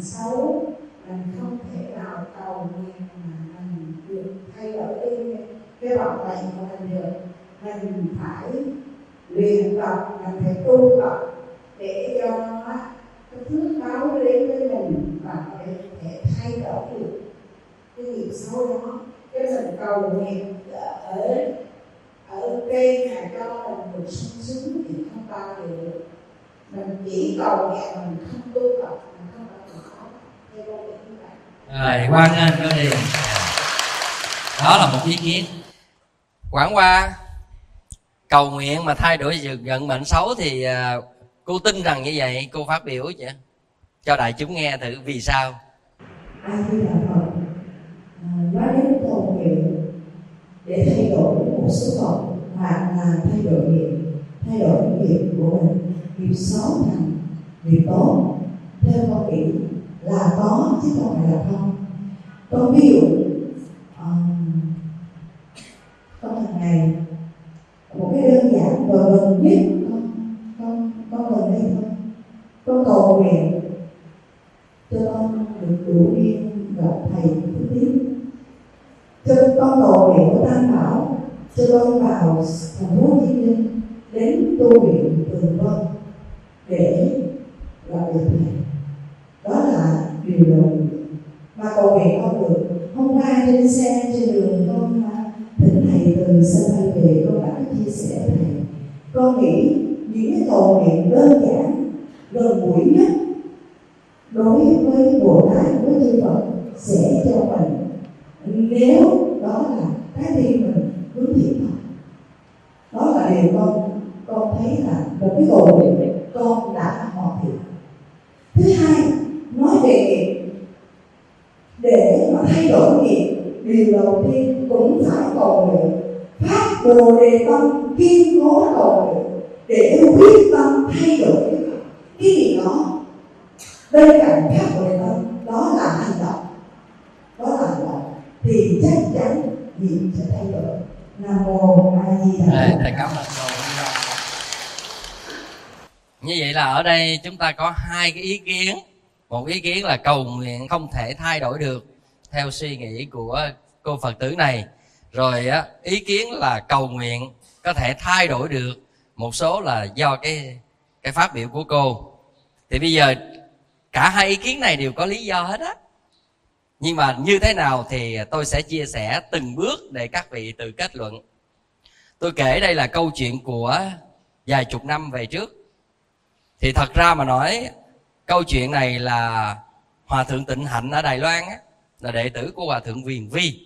xấu, mình không thể nào cầu nguyện mà mình được thay đổi đi cái vận mệnh của mình được. Mình phải luyện tập, mình phải tu tập để cho nó cái phước báo nó đến với mình và nó để thể thay đổi được cái nghiệp xấu đó. Cái mình cầu nguyện ở ở trên là cho mình được sung sướng thì không bao giờ được. Mình chỉ cầu nguyện mình không tu tập, mình không bao giờ có theo vô nguyện như vậy. Rồi, hoan nghênh cô Điền. Đó là một ý kiến. Quảng qua cầu nguyện mà thay đổi vận mệnh xấu thì uh, cô tin rằng như vậy, cô phát biểu chứ cho đại chúng nghe thử vì sao. A Di Đà Phật. À, nói đến cầu nguyện để thay đổi một số phận hoặc là thay đổi nghiệp, thay đổi nghiệp của mình, nghiệp xấu thành nghiệp tốt, theo con nghĩ là có chứ không phải là không. Con ví dụ um, con hàng ngày một cái đơn giản và gần nhất con con con gần đây thôi, con cầu nguyện cho con được đủ duyên gặp thầy thứ tiếp, cho con cầu nguyện của Tam Bảo cho con vào thành phố Hồ Chí Minh đến tu viện Tường Vân để gặp được thầy. Đó là điều đầu mà cầu nguyện không được. Hôm qua trên xe trên đường con thỉnh thầy từ sân bay về, con đã chia sẻ thầy, con nghĩ những cái cầu nguyện đơn giản gần gũi nhất đối với Bồ Tát, với chư Phật sẽ cho mình, nếu đó là cái tim mình hướng thiện Phật. Đó là điều con con thấy là một cái cầu nguyện con đã hoàn thiện. Thứ hai, nói về nghiệp, để mà thay đổi nghiệp, điều đầu tiên cũng phải cầu nguyện, phát bồ đề tâm, kiên cố cầu nguyện để quyết tâm thay đổi cái gì đó. Bên cạnh phát bồ đề tâm, đó là hành động, đó là hành động thì chắc chắn nghiệp sẽ thay đổi. Nam mô A Di Đà Phật. Thầy cảm ơn cô. Như vậy là ở đây chúng ta có hai cái ý kiến. Một ý kiến là cầu nguyện không thể thay đổi được theo suy nghĩ của cô Phật tử này. Rồi á, ý kiến là cầu nguyện có thể thay đổi được, một số là do cái cái phát biểu của cô. Thì bây giờ cả hai ý kiến này đều có lý do hết á. Nhưng mà như thế nào thì tôi sẽ chia sẻ từng bước để các vị tự kết luận. Tôi kể đây là câu chuyện của vài chục năm về trước. Thì thật ra mà nói, câu chuyện này là Hòa Thượng Tịnh Hạnh ở Đài Loan á, là đệ tử của Hòa Thượng Viền Vi.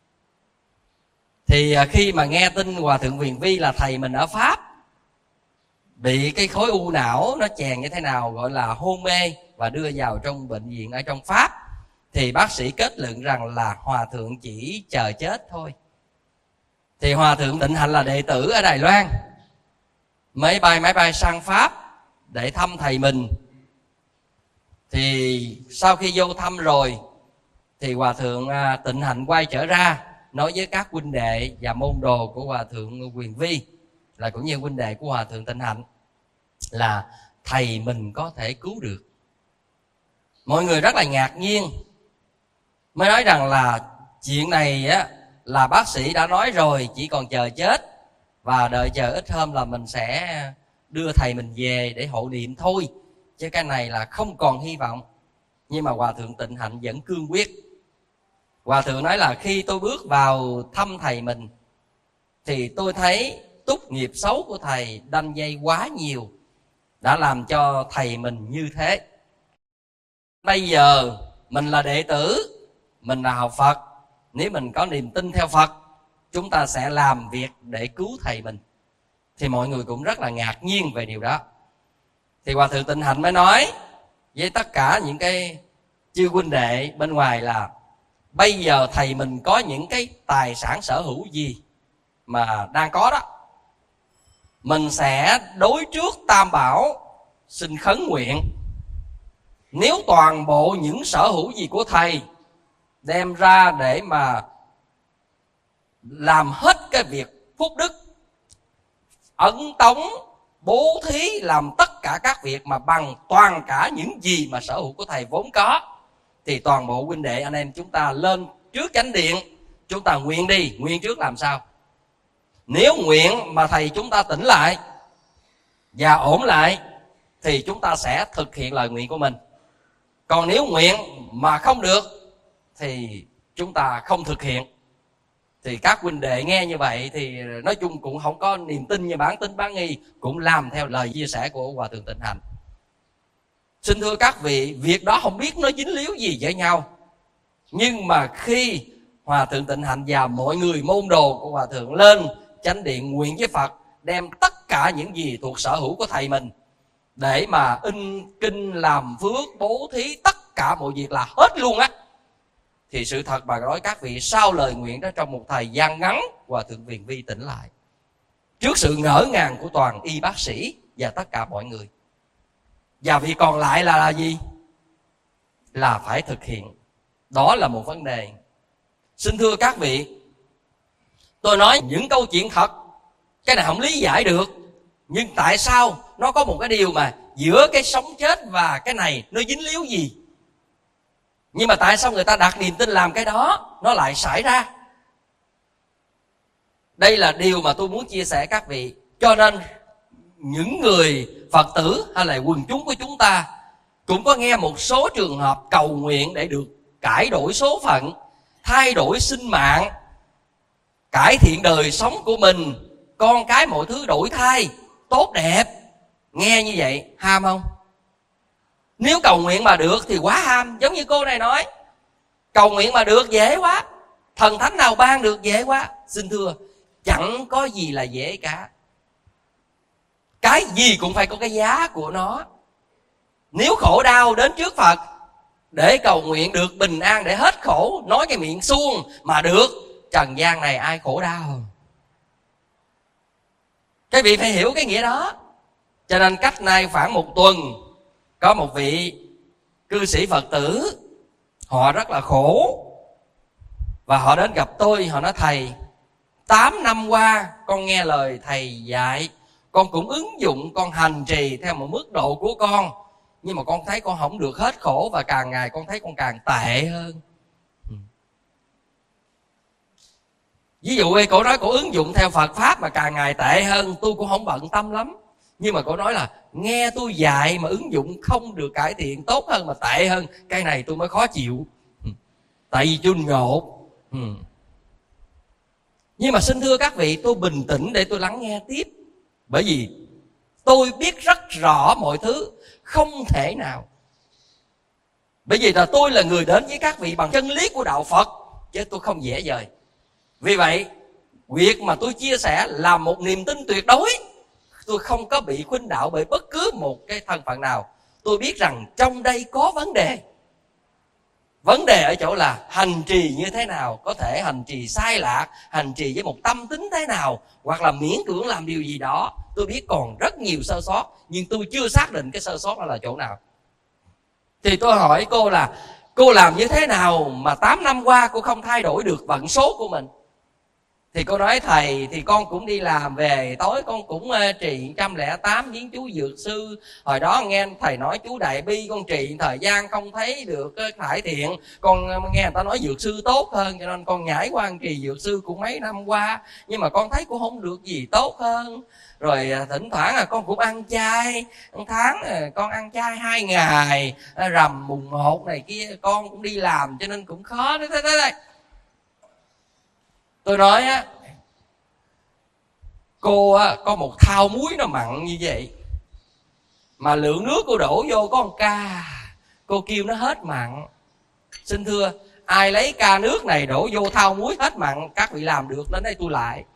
Thì khi mà nghe tin Hòa Thượng Viền Vi là thầy mình ở Pháp bị cái khối u não nó chèn như thế nào, gọi là hôn mê và đưa vào trong bệnh viện ở trong Pháp, thì bác sĩ kết luận rằng là Hòa Thượng chỉ chờ chết thôi. Thì Hòa Thượng Tịnh Hạnh là đệ tử ở Đài Loan, mới bay máy bay sang Pháp để thăm thầy mình. Thì sau khi vô thăm rồi thì Hòa Thượng Tịnh Hạnh quay trở ra nói với các huynh đệ và môn đồ của Hòa Thượng Viền Vi, là cũng như huynh đệ của Hòa Thượng Tịnh Hạnh, là thầy mình có thể cứu được. Mọi người rất là ngạc nhiên, mới nói rằng là chuyện này á là bác sĩ đã nói rồi, chỉ còn chờ chết và đợi chờ ít hôm là mình sẽ đưa thầy mình về để hộ niệm thôi, chứ cái này là không còn hy vọng. Nhưng mà Hòa Thượng Tịnh Hạnh vẫn cương quyết. Hòa Thượng nói là khi tôi bước vào thăm thầy mình thì tôi thấy túc nghiệp xấu của thầy đanh dây quá nhiều, đã làm cho thầy mình như thế. Bây giờ mình là đệ tử, mình là học Phật, nếu mình có niềm tin theo Phật, chúng ta sẽ làm việc để cứu thầy mình. Thì mọi người cũng rất là ngạc nhiên về điều đó. Thì Hòa Thượng Tịnh Hạnh mới nói với tất cả những cái chư huynh đệ bên ngoài là bây giờ thầy mình có những cái tài sản sở hữu gì mà đang có đó, mình sẽ đối trước Tam Bảo xin khấn nguyện, nếu toàn bộ những sở hữu gì của thầy đem ra để mà làm hết cái việc phúc đức, ấn tống bố thí, làm tất cả các việc mà bằng toàn cả những gì mà sở hữu của thầy vốn có, thì toàn bộ huynh đệ anh em chúng ta lên trước chánh điện, chúng ta nguyện đi. Nguyện trước làm sao? Nếu nguyện mà thầy chúng ta tỉnh lại và ổn lại thì chúng ta sẽ thực hiện lời nguyện của mình. Còn nếu nguyện mà không được thì chúng ta không thực hiện. Thì các huynh đệ nghe như vậy thì nói chung cũng không có niềm tin như bản tính bán nghi, cũng làm theo lời chia sẻ của Hòa Thượng Tịnh Hạnh. Xin thưa các vị, việc đó không biết nó dính líu gì với nhau, nhưng mà khi Hòa Thượng Tịnh Hạnh và mọi người môn đồ của Hòa Thượng lên chánh điện nguyện với Phật, đem tất cả những gì thuộc sở hữu của thầy mình để mà in kinh, làm phước, bố thí, tất cả mọi việc là hết luôn á, thì sự thật bà nói các vị, sau lời nguyện đó trong một thời gian ngắn, Hòa Thượng Viền Vi tỉnh lại trước sự ngỡ ngàng của toàn y bác sĩ và tất cả mọi người. Và việc còn lại là, là gì? Là phải thực hiện. Đó là một vấn đề. Xin thưa các vị, tôi nói những câu chuyện thật, cái này không lý giải được, nhưng tại sao nó có một cái điều mà giữa cái sống chết và cái này nó dính líu gì? Nhưng mà tại sao người ta đặt niềm tin làm cái đó nó lại xảy ra? Đây là điều mà tôi muốn chia sẻ các vị. Cho nên những người Phật tử hay là quần chúng của chúng ta cũng có nghe một số trường hợp cầu nguyện để được cải đổi số phận, thay đổi sinh mạng, cải thiện đời sống của mình, con cái mọi thứ đổi thay tốt đẹp. Nghe như vậy ham không? Nếu cầu nguyện mà được thì quá ham. Giống như cô này nói, cầu nguyện mà được dễ quá, thần thánh nào ban được dễ quá. Xin thưa, chẳng có gì là dễ cả. Cái gì cũng phải có cái giá của nó. Nếu khổ đau đến trước Phật để cầu nguyện được bình an, để hết khổ, nói cái miệng suông mà được, trần gian này ai khổ đau? Các vị phải hiểu cái nghĩa đó. Cho nên cách nay khoảng một tuần, có một vị cư sĩ Phật tử, họ rất là khổ, và họ đến gặp tôi. Họ nói thầy, tám năm qua con nghe lời thầy dạy, con cũng ứng dụng, con hành trì theo một mức độ của con, nhưng mà con thấy con không được hết khổ, và càng ngày con thấy con càng tệ hơn. Ví dụ cô nói cô ứng dụng theo Phật Pháp mà càng ngày tệ hơn, tôi cũng không bận tâm lắm. Nhưng mà cô nói là nghe tôi dạy mà ứng dụng không được cải thiện, tốt hơn mà tệ hơn, cái này tôi mới khó chịu. Tại vì tôi ngộ. Nhưng mà xin thưa các vị, tôi bình tĩnh để tôi lắng nghe tiếp. Bởi vì tôi biết rất rõ mọi thứ, không thể nào. Bởi vì là tôi là người đến với các vị bằng chân lý của đạo Phật, chứ tôi không dễ dời. Vì vậy, việc mà tôi chia sẻ là một niềm tin tuyệt đối. Tôi không có bị khuynh đạo bởi bất cứ một cái thân phận nào. Tôi biết rằng trong đây có vấn đề. Vấn đề ở chỗ là hành trì như thế nào, có thể hành trì sai lạc, hành trì với một tâm tính thế nào, hoặc là miễn cưỡng làm điều gì đó. Tôi biết còn rất nhiều sơ sót, nhưng tôi chưa xác định cái sơ sót đó là chỗ nào. Thì tôi hỏi cô là cô làm như thế nào mà tám năm qua cô không thay đổi được vận số của mình? Thì cô nói thầy, thì con cũng đi làm về, tối con cũng trì một trăm lẻ tám viếng chú Dược Sư. Hồi đó nghe thầy nói chú Đại Bi, con trì thời gian không thấy được cải thiện. Con nghe người ta nói Dược Sư tốt hơn, cho nên con nhảy qua trì Dược Sư cũng mấy năm qua. Nhưng mà con thấy cũng không được gì tốt hơn. Rồi thỉnh thoảng là con cũng ăn chay, một tháng con ăn chay hai ngày, rằm mùng một này kia con cũng đi làm, cho nên cũng khó. Đấy, đấy, đấy. Tôi nói á, cô á, có một thau muối nó mặn như vậy, mà lượng nước cô đổ vô có một ca, cô kêu nó hết mặn. Xin thưa, ai lấy ca nước này đổ vô thau muối hết mặn, các vị làm được, đến đây tôi lại.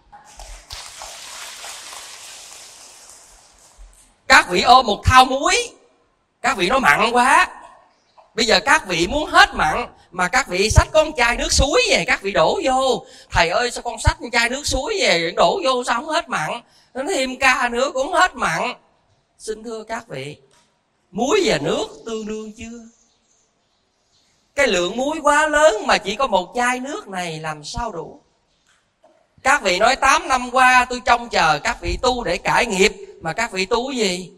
Các vị ôm một thau muối, các vị nói mặn quá. Bây giờ các vị muốn hết mặn, mà các vị xách con chai nước suối về, các vị đổ vô. Thầy ơi, sao con xách con chai nước suối về, đổ vô sao không hết mặn? Nó thêm ca nữa cũng hết mặn. Xin thưa các vị, muối và nước tương đương chưa? Cái lượng muối quá lớn mà chỉ có một chai nước này làm sao đủ? Các vị nói tám năm qua tôi trông chờ các vị tu để cải nghiệp, mà các vị tu cái gì?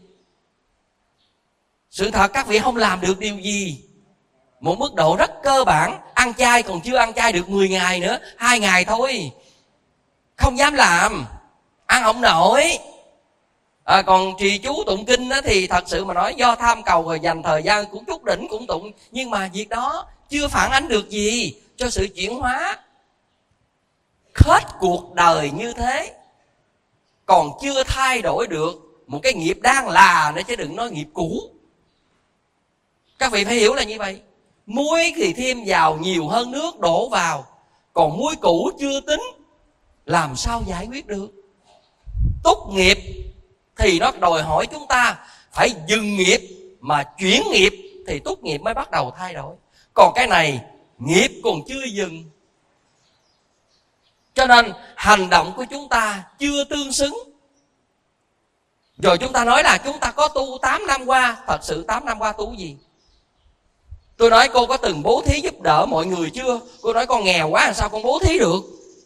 Sự thật các vị không làm được điều gì. Một mức độ rất cơ bản, ăn chay còn chưa ăn chay được mười ngày nữa, hai ngày thôi, không dám làm, ăn không nổi. À, còn trì chú tụng kinh đó thì thật sự mà nói do tham cầu rồi dành thời gian cũng chút đỉnh cũng tụng, nhưng mà việc đó chưa phản ánh được gì cho sự chuyển hóa. Hết cuộc đời như thế còn chưa thay đổi được một cái nghiệp đang là nữa, chứ đừng nói nghiệp cũ. Các vị phải hiểu là như vậy. Muối thì thêm vào nhiều hơn nước đổ vào, còn muối cũ chưa tính, làm sao giải quyết được? Túc nghiệp thì nó đòi hỏi chúng ta phải dừng nghiệp, mà chuyển nghiệp thì túc nghiệp mới bắt đầu thay đổi. Còn cái này nghiệp còn chưa dừng, cho nên hành động của chúng ta chưa tương xứng. Rồi chúng ta nói là chúng ta có tu tám năm qua. Thật sự tám năm qua tu gì? Tôi nói cô có từng bố thí giúp đỡ mọi người chưa? Cô nói con nghèo quá làm sao con bố thí được?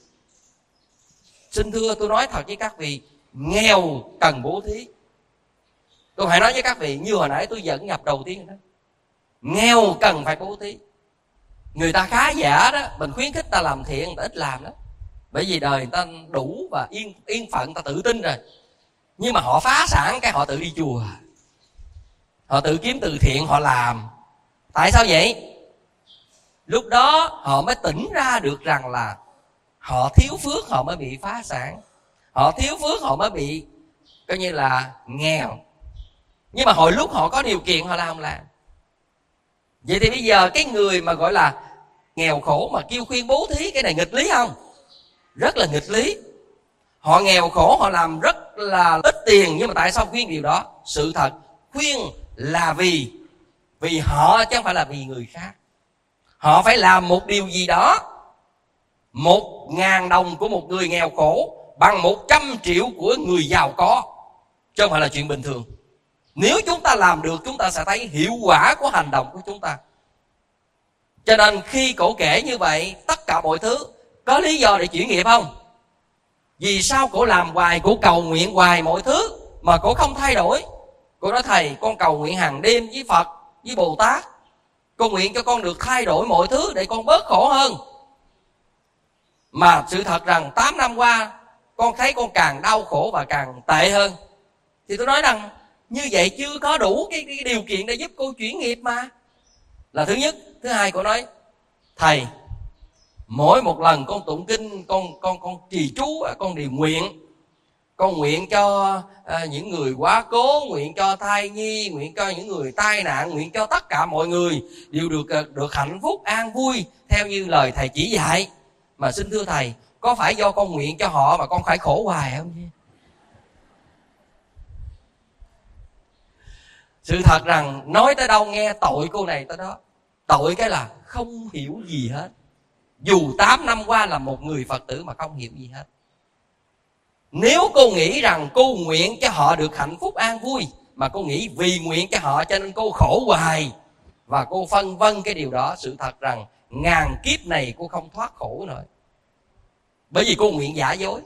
Xin thưa tôi nói thật với các vị, nghèo cần bố thí. Tôi phải nói với các vị như hồi nãy tôi dẫn nhập đầu tiên đó, nghèo cần phải bố thí. Người ta khá giả đó, mình khuyến khích ta làm thiện, người ta ít làm đó. Bởi vì đời người ta đủ và yên, yên phận, ta tự tin rồi. Nhưng mà họ phá sản cái họ tự đi chùa, họ tự kiếm từ thiện họ làm. Tại sao vậy? Lúc đó họ mới tỉnh ra được rằng là họ thiếu phước, họ mới bị phá sản. Họ thiếu phước, họ mới bị coi như là nghèo. Nhưng mà hồi lúc họ có điều kiện họ làm không làm. Vậy thì bây giờ cái người mà gọi là nghèo khổ mà kêu khuyên bố thí, cái này nghịch lý không? Rất là nghịch lý. Họ nghèo khổ, họ làm rất là ít tiền, nhưng mà tại sao khuyên điều đó? Sự thật khuyên là vì Vì họ chứ không phải là vì người khác. Họ phải làm một điều gì đó. Một ngàn đồng của một người nghèo khổ bằng một trăm triệu của người giàu có, chứ không phải là chuyện bình thường. Nếu chúng ta làm được, chúng ta sẽ thấy hiệu quả của hành động của chúng ta. Cho nên khi cổ kể như vậy, tất cả mọi thứ có lý do để chuyển nghiệp không? Vì sao cổ làm hoài, cổ cầu nguyện hoài mọi thứ mà cổ không thay đổi? Cổ nói thầy, con cầu nguyện hàng đêm với Phật với Bồ Tát, con nguyện cho con được thay đổi mọi thứ để con bớt khổ hơn. Mà sự thật rằng tám năm qua con thấy con càng đau khổ và càng tệ hơn. Thì tôi nói rằng như vậy chưa có đủ cái, cái điều kiện để giúp cô chuyển nghiệp mà. Là thứ nhất. Thứ hai, cô nói thầy, mỗi một lần con tụng kinh, con con con trì chú, con đều nguyện. Con nguyện cho à, những người quá cố, nguyện cho thai nhi, nguyện cho những người tai nạn, nguyện cho tất cả mọi người đều được được hạnh phúc an vui theo như lời thầy chỉ dạy. Mà xin thưa thầy, có phải do con nguyện cho họ mà con phải khổ hoài không? Sự thật rằng nói tới đâu nghe tội cô này tới đó. Tội cái là không hiểu gì hết. Dù tám năm qua là một người Phật tử mà không hiểu gì hết. Nếu cô nghĩ rằng cô nguyện cho họ được hạnh phúc an vui, mà cô nghĩ vì nguyện cho họ cho nên cô khổ hoài, và cô phân vân cái điều đó, sự thật rằng ngàn kiếp này cô không thoát khổ nữa. Bởi vì cô nguyện giả dối.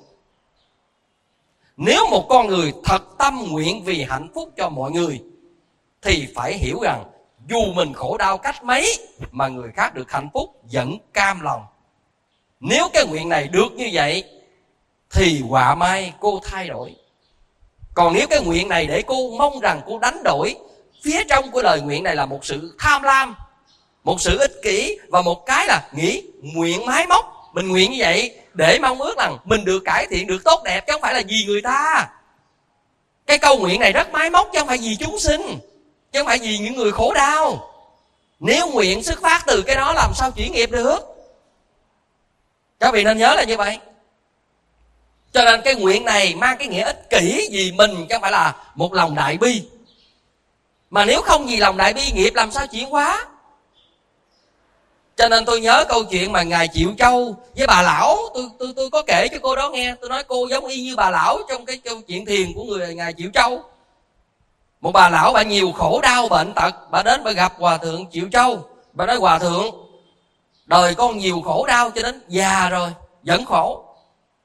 Nếu một con người thật tâm nguyện vì hạnh phúc cho mọi người, thì phải hiểu rằng dù mình khổ đau cách mấy mà người khác được hạnh phúc vẫn cam lòng. Nếu cái nguyện này được như vậy thì họa mai cô thay đổi. Còn nếu cái nguyện này để cô mong rằng cô đánh đổi, phía trong của lời nguyện này là một sự tham lam, một sự ích kỷ, và một cái là nghĩ nguyện máy móc. Mình nguyện như vậy để mong ước rằng mình được cải thiện, được tốt đẹp, chứ không phải là vì người ta. Cái câu nguyện này rất máy móc, chứ không phải vì chúng sinh, chứ không phải vì những người khổ đau. Nếu nguyện xuất phát từ cái đó làm sao chuyển nghiệp được? Các vị nên nhớ là như vậy. Cho nên cái nguyện này mang cái nghĩa ích kỷ vì mình, chứ không phải là một lòng đại bi. Mà nếu không vì lòng đại bi, nghiệp làm sao chuyển hóa? Cho nên tôi nhớ câu chuyện mà Ngài Triệu Châu với bà lão, tôi tôi tôi có kể cho cô đó nghe. Tôi nói cô giống y như bà lão trong cái câu chuyện thiền của người Ngài Triệu Châu. Một bà lão bà nhiều khổ đau bệnh tật, bà đến bà gặp Hòa Thượng Triệu Châu. Bà nói Hòa Thượng, đời con nhiều khổ đau cho đến già rồi vẫn khổ.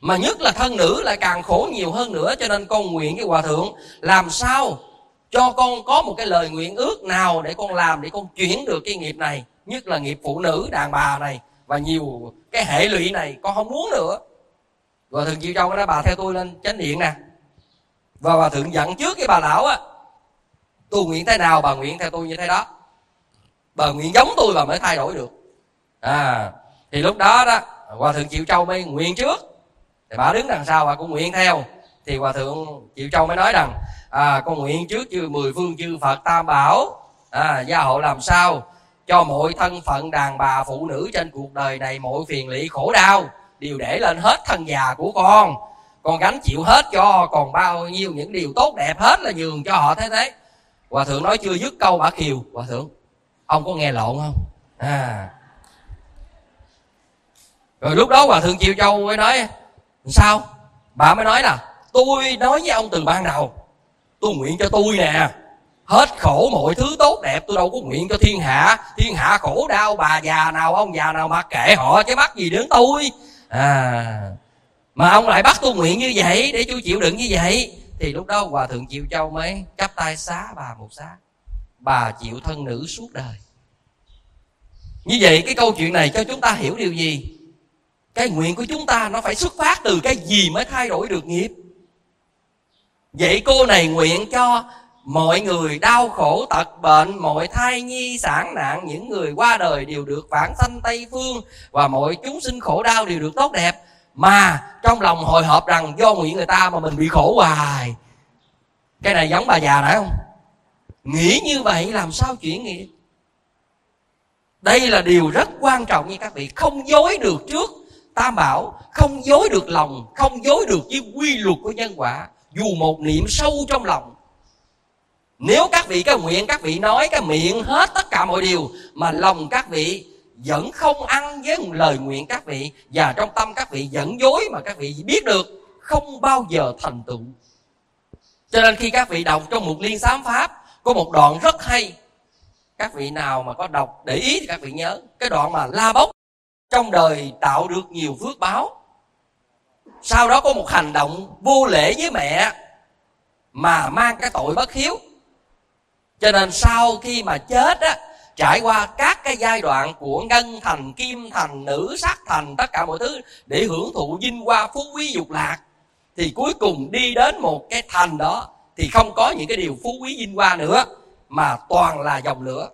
Mà nhất là thân nữ lại càng khổ nhiều hơn nữa. Cho nên con nguyện với Hòa Thượng làm sao cho con có một cái lời nguyện ước nào để con làm, để con chuyển được cái nghiệp này, nhất là nghiệp phụ nữ đàn bà này và nhiều cái hệ lụy này con không muốn nữa. Hòa Thượng Chiêu Châu nói bà theo tôi lên chánh điện nè. Và Hòa Thượng dặn trước cái bà lão á, tôi nguyện thế nào bà nguyện theo tôi như thế đó, bà nguyện giống tôi bà mới thay đổi được. À thì lúc đó đó Hòa Thượng Chiêu Châu mới nguyện trước, thì bà đứng đằng sau bà cũng nguyện theo. Thì Hòa Thượng Chiêu Châu mới nói rằng à, con nguyện trước chư mười phương chư Phật Tam Bảo à, gia hộ làm sao cho mọi thân phận đàn bà phụ nữ trên cuộc đời này, mọi phiền lụy khổ đau đều để lên hết thân già của con, con gánh chịu hết cho, còn bao nhiêu những điều tốt đẹp hết là nhường cho họ thế thế. Hòa Thượng nói chưa dứt câu bà khiều, Hòa Thượng ông có nghe lộn không? À rồi lúc đó Hòa Thượng Chiêu Châu mới nói sao? Bà mới nói là tôi nói với ông từ ban đầu, tôi nguyện cho tôi nè hết khổ mọi thứ tốt đẹp, tôi đâu có nguyện cho thiên hạ. Thiên hạ khổ đau, bà già nào ông già nào mặc kệ họ, chứ mắc gì đến tôi. À mà ông lại bắt tôi nguyện như vậy để tôi chịu đựng như vậy. Thì lúc đó Hòa Thượng Chiêu Châu mới chắp tay xá bà một xá, bà chịu thân nữ suốt đời. Như vậy cái câu chuyện này cho chúng ta hiểu điều gì? Cái nguyện của chúng ta nó phải xuất phát từ cái gì mới thay đổi được nghiệp. Vậy cô này nguyện cho mọi người đau khổ tật bệnh, mọi thai nhi sản nạn, những người qua đời đều được vãng sanh Tây Phương, và mọi chúng sinh khổ đau đều được tốt đẹp. Mà trong lòng hồi hộp rằng do nguyện người ta mà mình bị khổ hoài. Cái này giống bà già nãy không? Nghĩ như vậy làm sao chuyển nghiệp? Đây là điều rất quan trọng nha các vị. Không dối được trước Tam Bảo, không dối được lòng, không dối được với quy luật của nhân quả, dù một niệm sâu trong lòng. Nếu các vị cái nguyện các vị nói cái miệng hết tất cả mọi điều, mà lòng các vị vẫn không ăn với lời nguyện các vị, và trong tâm các vị vẫn dối, mà các vị biết được không bao giờ thành tựu. Cho nên khi các vị đọc trong Mục Liên Sám Pháp có một đoạn rất hay, các vị nào mà có đọc để ý thì các vị nhớ cái đoạn mà La Bốc trong đời tạo được nhiều phước báo, sau đó có một hành động vô lễ với mẹ mà mang cái tội bất hiếu. Cho nên sau khi mà chết á, trải qua các cái giai đoạn của ngân thành, kim thành, nữ sắc thành, tất cả mọi thứ để hưởng thụ vinh hoa phú quý dục lạc, thì cuối cùng đi đến một cái thành đó thì không có những cái điều phú quý vinh hoa nữa, mà toàn là dòng lửa.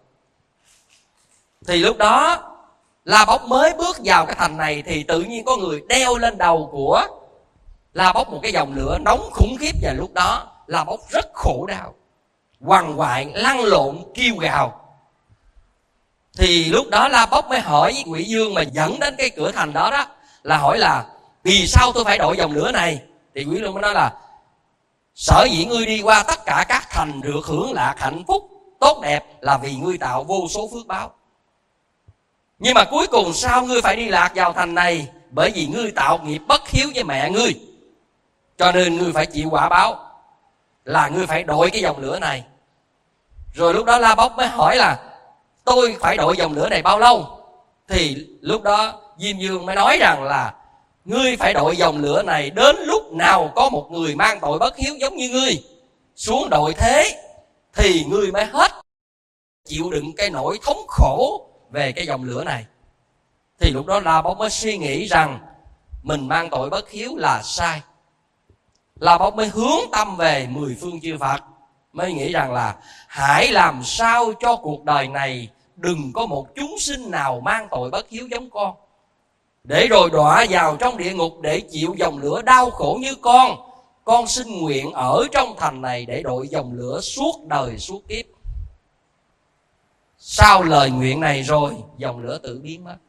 Thì lúc đó La Bốc mới bước vào cái thành này, thì tự nhiên có người đeo lên đầu của La Bốc một cái dòng lửa nóng khủng khiếp. Và lúc đó La Bốc rất khổ đau, quằn quại, lăn lộn, kêu gào. Thì lúc đó La Bốc mới hỏi với Quỷ Dương mà dẫn đến cái cửa thành đó đó, là hỏi là vì sao tôi phải đội dòng lửa này? Thì Quỷ Dương mới nói là sở dĩ ngươi đi qua tất cả các thành được hưởng lạc hạnh phúc tốt đẹp là vì ngươi tạo vô số phước báo. Nhưng mà cuối cùng sao ngươi phải đi lạc vào thành này? Bởi vì ngươi tạo nghiệp bất hiếu với mẹ ngươi, cho nên ngươi phải chịu quả báo là ngươi phải đội cái dòng lửa này. Rồi lúc đó La Bốc mới hỏi là tôi phải đội dòng lửa này bao lâu? Thì lúc đó Diêm Dương mới nói rằng là ngươi phải đội dòng lửa này đến lúc nào có một người mang tội bất hiếu giống như ngươi xuống đội thế, thì ngươi mới hết chịu đựng cái nỗi thống khổ về cái dòng lửa này. Thì lúc đó La Bốc mới suy nghĩ rằng mình mang tội bất hiếu là sai. La Bốc mới hướng tâm về mười phương chư Phật, mới nghĩ rằng là hãy làm sao cho cuộc đời này đừng có một chúng sinh nào mang tội bất hiếu giống con, để rồi đọa vào trong địa ngục để chịu dòng lửa đau khổ như con. Con xin nguyện ở trong thành này để đội dòng lửa suốt đời suốt kiếp. Sau lời nguyện này rồi dòng lửa tự biến mất.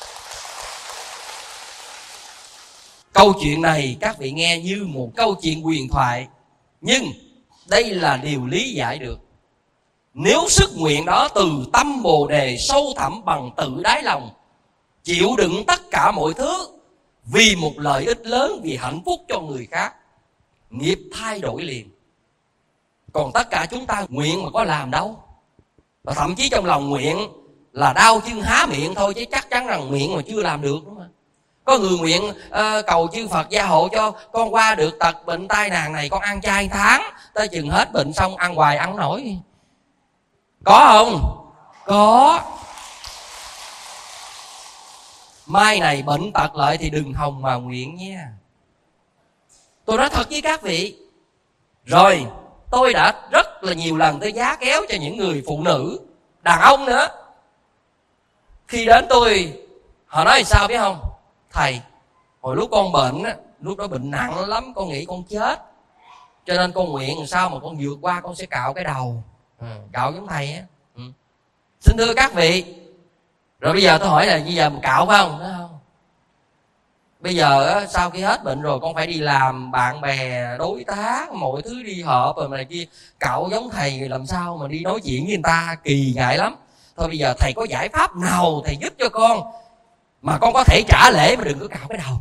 Câu chuyện này các vị nghe như một câu chuyện huyền thoại, nhưng đây là điều lý giải được. Nếu sức nguyện đó từ tâm Bồ Đề sâu thẳm bằng tự đáy lòng, chịu đựng tất cả mọi thứ vì một lợi ích lớn, vì hạnh phúc cho người khác, nghiệp thay đổi liền. Còn tất cả chúng ta nguyện mà có làm đâu. Và thậm chí trong lòng nguyện là đau chân há miệng thôi, chứ chắc chắn rằng miệng mà chưa làm được, đúng không? Có người nguyện uh, cầu chư Phật gia hộ cho con qua được tật bệnh tai nạn này, con ăn chay tháng, tới chừng hết bệnh xong ăn hoài ăn không nổi. Có không? Có. Mai này bệnh tật lại thì đừng hòng mà nguyện nha. Tôi nói thật với các vị. Rồi tôi đã rất là nhiều lần tôi giá kéo cho những người phụ nữ, đàn ông nữa. Khi đến tôi, họ nói sao biết không? Thầy, hồi lúc con bệnh á, lúc đó bệnh nặng lắm, con nghĩ con chết, cho nên con nguyện làm sao mà con vượt qua, con sẽ cạo cái đầu. Ừ, cạo giống thầy á. Ừ. Xin thưa các vị, rồi bây giờ tôi hỏi là bây giờ mình cạo phải không? Nói không. Bây giờ á, sau khi hết bệnh rồi con phải đi làm, bạn bè, đối tác, mọi thứ đi họp rồi này kia, cạo giống thầy làm sao mà đi nói chuyện với người ta, kỳ ngại lắm. Thôi bây giờ thầy có giải pháp nào thầy giúp cho con mà con có thể trả lễ mà đừng có cạo cái đầu.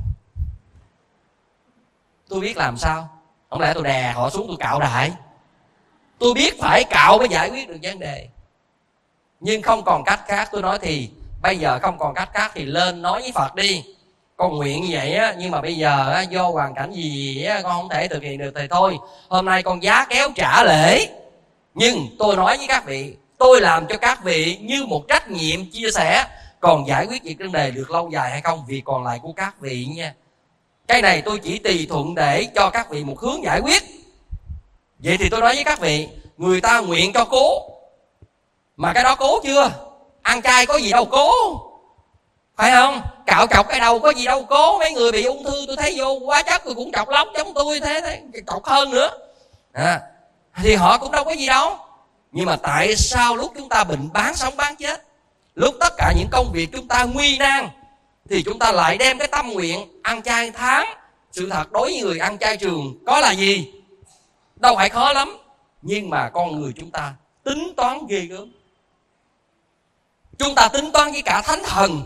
Tôi biết làm sao. Không lẽ tôi đè họ xuống tôi cạo đại? Tôi biết phải cạo mới giải quyết được vấn đề. Nhưng không còn cách khác. Tôi nói thì bây giờ không còn cách khác thì lên nói với Phật đi. Con nguyện như vậy á, nhưng mà bây giờ á, do hoàn cảnh gì á, con không thể thực hiện được thì thôi, hôm nay con giá kéo trả lễ. Nhưng tôi nói với các vị, tôi làm cho các vị như một trách nhiệm chia sẻ. Còn giải quyết việc vấn đề được lâu dài hay không, việc còn lại của các vị nha. Cái này tôi chỉ tùy thuận để cho các vị một hướng giải quyết. Vậy thì tôi nói với các vị, người ta nguyện cho cố, mà cái đó cố chưa? Ăn chay có gì đâu cố, phải không? Cạo chọc cái đầu có gì đâu cố. Mấy người bị ung thư tôi thấy vô quá chất rồi cũng chọc lóc giống tôi thế, thế chọc hơn nữa à, thì họ cũng đâu có gì đâu. Nhưng mà tại sao lúc chúng ta bệnh bán sống bán chết, lúc tất cả những công việc chúng ta nguy nan, thì chúng ta lại đem cái tâm nguyện ăn chay tháng? Sự thật đối với người ăn chay trường có là gì? Đâu phải khó lắm. Nhưng mà con người chúng ta tính toán ghê gớm. Chúng ta tính toán với cả thánh thần.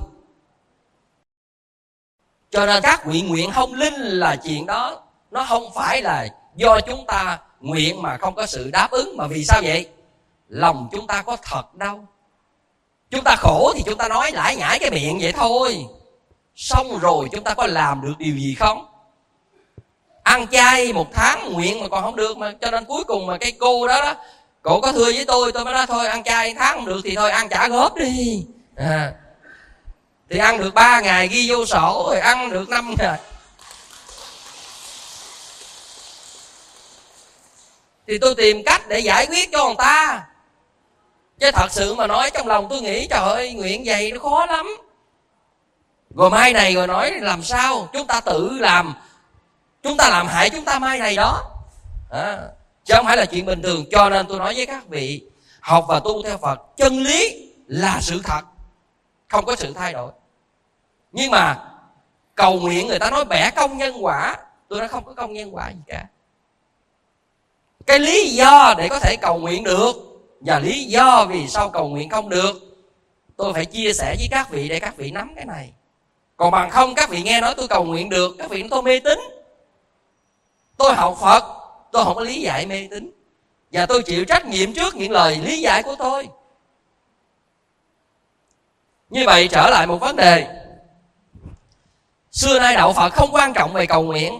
Cho nên các vị nguyện không linh là chuyện đó, nó không phải là do chúng ta nguyện mà không có sự đáp ứng. Mà vì sao vậy? Lòng chúng ta có thật đâu. Chúng ta khổ thì chúng ta nói lải nhải cái miệng vậy thôi. Xong rồi chúng ta có làm được điều gì không? Ăn chay một tháng nguyện mà còn không được mà. Cho nên cuối cùng mà cái cô đó đó, cổ có thưa với tôi, tôi mới nói thôi ăn chay tháng không được thì thôi ăn trả góp đi à. Thì ăn được ba ngày ghi vô sổ, rồi ăn được năm ngày thì tôi tìm cách để giải quyết cho người ta. Chứ thật sự mà nói trong lòng tôi nghĩ trời ơi nguyện vậy nó khó lắm. Rồi mai này rồi nói làm sao? Chúng ta tự làm, chúng ta làm hại chúng ta mai này đó à, chứ không phải là chuyện bình thường. Cho nên tôi nói với các vị, học và tu theo Phật, chân lý là sự thật, không có sự thay đổi. Nhưng mà cầu nguyện người ta nói bẻ công nhân quả, tôi nói không có công nhân quả gì cả. Cái lý do để có thể cầu nguyện được và lý do vì sao cầu nguyện không được, tôi phải chia sẻ với các vị để các vị nắm cái này. Còn bằng không các vị nghe nói tôi cầu nguyện được, các vị nói tôi mê tín. Tôi học Phật, tôi không có lý giải mê tín, và tôi chịu trách nhiệm trước những lời lý giải của tôi. Như vậy trở lại một vấn đề, xưa nay đạo Phật không quan trọng về cầu nguyện,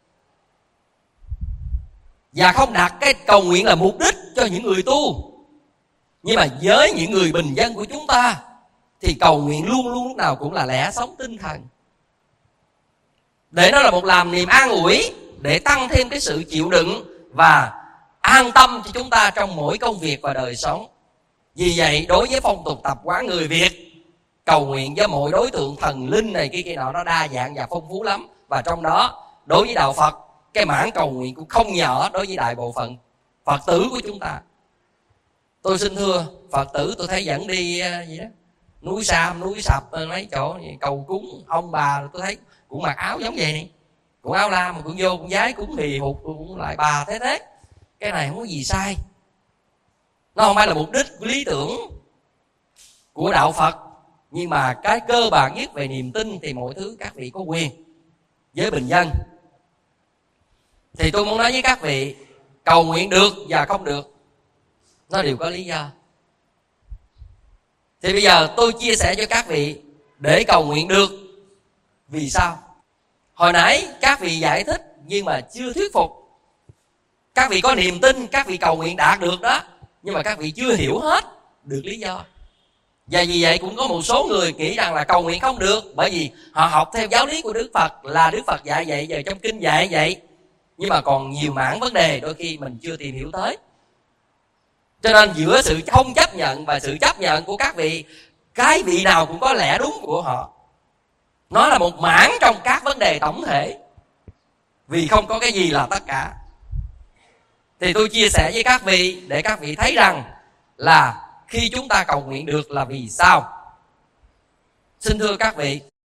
và không đặt cái cầu nguyện là mục đích cho những người tu. Nhưng mà với những người bình dân của chúng ta thì cầu nguyện luôn luôn lúc nào cũng là lẽ sống tinh thần, để nó là một làm niềm an ủi, để tăng thêm cái sự chịu đựng và an tâm cho chúng ta trong mỗi công việc và đời sống. Vì vậy đối với phong tục tập quán người Việt, cầu nguyện với mọi đối tượng thần linh này kia kia nọ nó đa dạng và phong phú lắm. Và trong đó đối với đạo Phật, cái mảng cầu nguyện cũng không nhỏ đối với đại bộ phận Phật tử của chúng ta. Tôi xin thưa Phật tử, tôi thấy dẫn đi gì đó núi Sam, núi Sập, mấy chỗ cầu cúng ông bà, tôi thấy cũng mặc áo giống vậy này, cũng áo lam mà cũng vô cũng giái cúng hì hục cũng lại bà thế thế. Cái này không có gì sai, nó không phải là mục đích lý tưởng của đạo Phật. Nhưng mà cái cơ bản nhất về niềm tin thì mọi thứ các vị có quyền. Với bình dân thì tôi muốn nói với các vị, cầu nguyện được và không được nó đều có lý do. Thì bây giờ tôi chia sẻ cho các vị, để cầu nguyện được Vì sao? Hồi nãy các vị giải thích nhưng mà chưa thuyết phục. Các vị có niềm tin, các vị cầu nguyện đạt được đó, nhưng mà các vị chưa hiểu hết được lý do. Và vì vậy cũng có một số người nghĩ rằng là cầu nguyện không được, bởi vì họ học theo giáo lý của Đức Phật, là Đức Phật dạy vậy, giờ trong kinh dạy vậy. Nhưng mà còn nhiều mảng vấn đề đôi khi mình chưa tìm hiểu tới. Cho nên giữa sự không chấp nhận và sự chấp nhận của các vị, cái vị nào cũng có lẽ đúng của họ. Nó là một mảng trong các vấn đề tổng thể, vì không có cái gì là tất cả. Thì tôi chia sẻ với các vị để các vị thấy rằng là khi chúng ta cầu nguyện được là vì sao. Xin thưa các vị,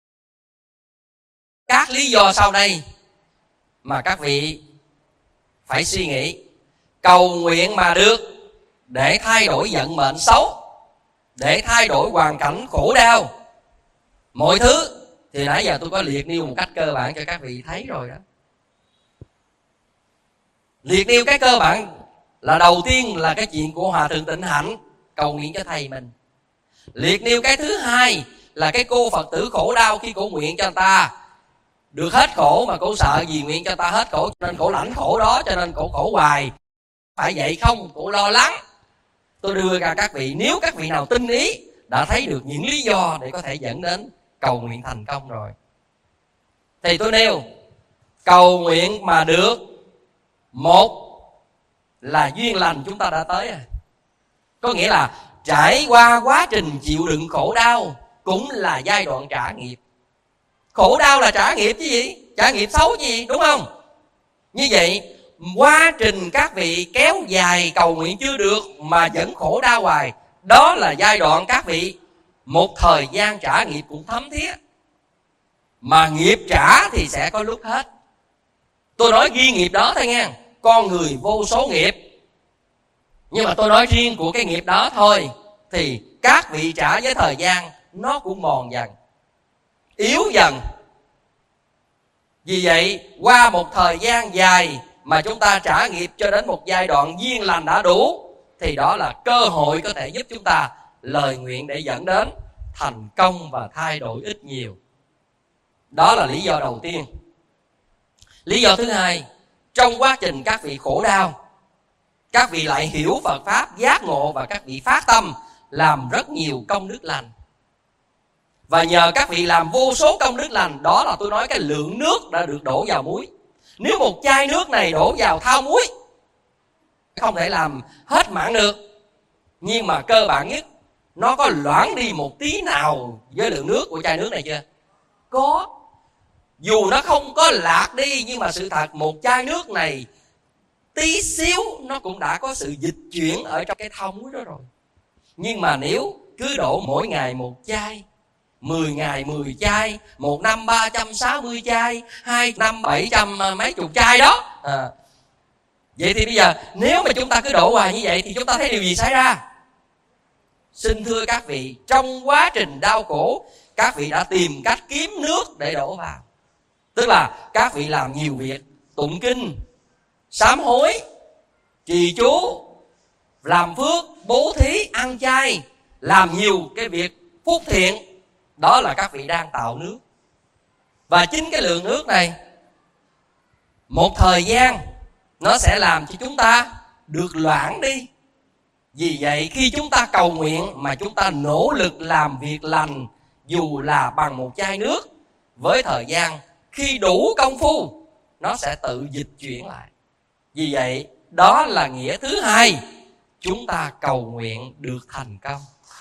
các lý do sau đây mà các vị phải suy nghĩ. Cầu nguyện mà được để thay đổi vận mệnh xấu, để thay đổi hoàn cảnh khổ đau, mọi thứ thì nãy giờ tôi có liệt nêu một cách cơ bản cho các vị thấy rồi đó. Liệt nêu cái cơ bản là đầu tiên là cái chuyện của Hòa Thượng Tịnh Hạnh cầu nguyện cho thầy mình. Liệt nêu cái thứ hai là cái cô Phật tử khổ đau, khi cổ nguyện cho người ta được hết khổ mà cổ sợ vì nguyện cho người ta hết khổ cho nên cổ lãnh khổ đó, cho nên cổ khổ hoài. Phải vậy không? Cổ lo lắng. Tôi đưa ra các vị, nếu các vị nào tinh ý đã thấy được những lý do để có thể dẫn đến cầu nguyện thành công rồi. Thì tôi nêu cầu nguyện mà được, một là duyên lành chúng ta đã tới à. Có nghĩa là trải qua quá trình chịu đựng khổ đau cũng là giai đoạn trả nghiệp. Khổ đau là trả nghiệp chứ gì? Trả nghiệp xấu chứ gì, đúng không? Như vậy quá trình các vị kéo dài cầu nguyện chưa được mà vẫn khổ đau hoài, đó là giai đoạn các vị một thời gian trả nghiệp cũng thấm thía. Mà nghiệp trả thì sẽ có lúc hết. Tôi nói ghi nghiệp đó thôi nghe. Con người vô số nghiệp, nhưng mà tôi nói riêng của cái nghiệp đó thôi, thì các vị trả với thời gian nó cũng mòn dần, yếu dần. Vì vậy qua một thời gian dài mà chúng ta trả nghiệp cho đến một giai đoạn duyên lành đã đủ, thì đó là cơ hội có thể giúp chúng ta lời nguyện để dẫn đến thành công và thay đổi ít nhiều. Đó là lý do đầu tiên. Lý do thứ hai, trong quá trình các vị khổ đau, các vị lại hiểu Phật Pháp, giác ngộ và các vị phát tâm làm rất nhiều công đức lành. Và nhờ các vị làm vô số công đức lành, đó là tôi nói cái lượng nước đã được đổ vào muối. Nếu một chai nước này đổ vào thau muối không thể làm hết mặn được, nhưng mà cơ bản nhất nó có loãng đi một tí nào với lượng nước của chai nước này chưa? Có. Dù nó không có lạc đi, nhưng mà sự thật một chai nước này tí xíu nó cũng đã có sự dịch chuyển ở trong cái thau muối đó rồi. Nhưng mà nếu cứ đổ mỗi ngày một chai, mười ngày mười chai, một năm ba trăm sáu mươi chai, hai năm bảy trăm mấy chục chai đó à. Vậy thì bây giờ nếu mà chúng ta cứ đổ hoài như vậy thì chúng ta thấy điều gì xảy ra? Xin thưa các vị, trong quá trình đau khổ, các vị đã tìm cách kiếm nước để đổ vào. Tức là các vị làm nhiều việc, tụng kinh, sám hối, trì chú, làm phước, bố thí, ăn chay, làm nhiều cái việc phúc thiện. Đó là các vị đang tạo nước. Và chính cái lượng nước này một thời gian nó sẽ làm cho chúng ta được loãng đi. Vì vậy khi chúng ta cầu nguyện mà chúng ta nỗ lực làm việc lành, dù là bằng một chai nước, với thời gian khi đủ công phu nó sẽ tự dịch chuyển lại. Vì vậy đó là nghĩa thứ hai chúng ta cầu nguyện được thành công.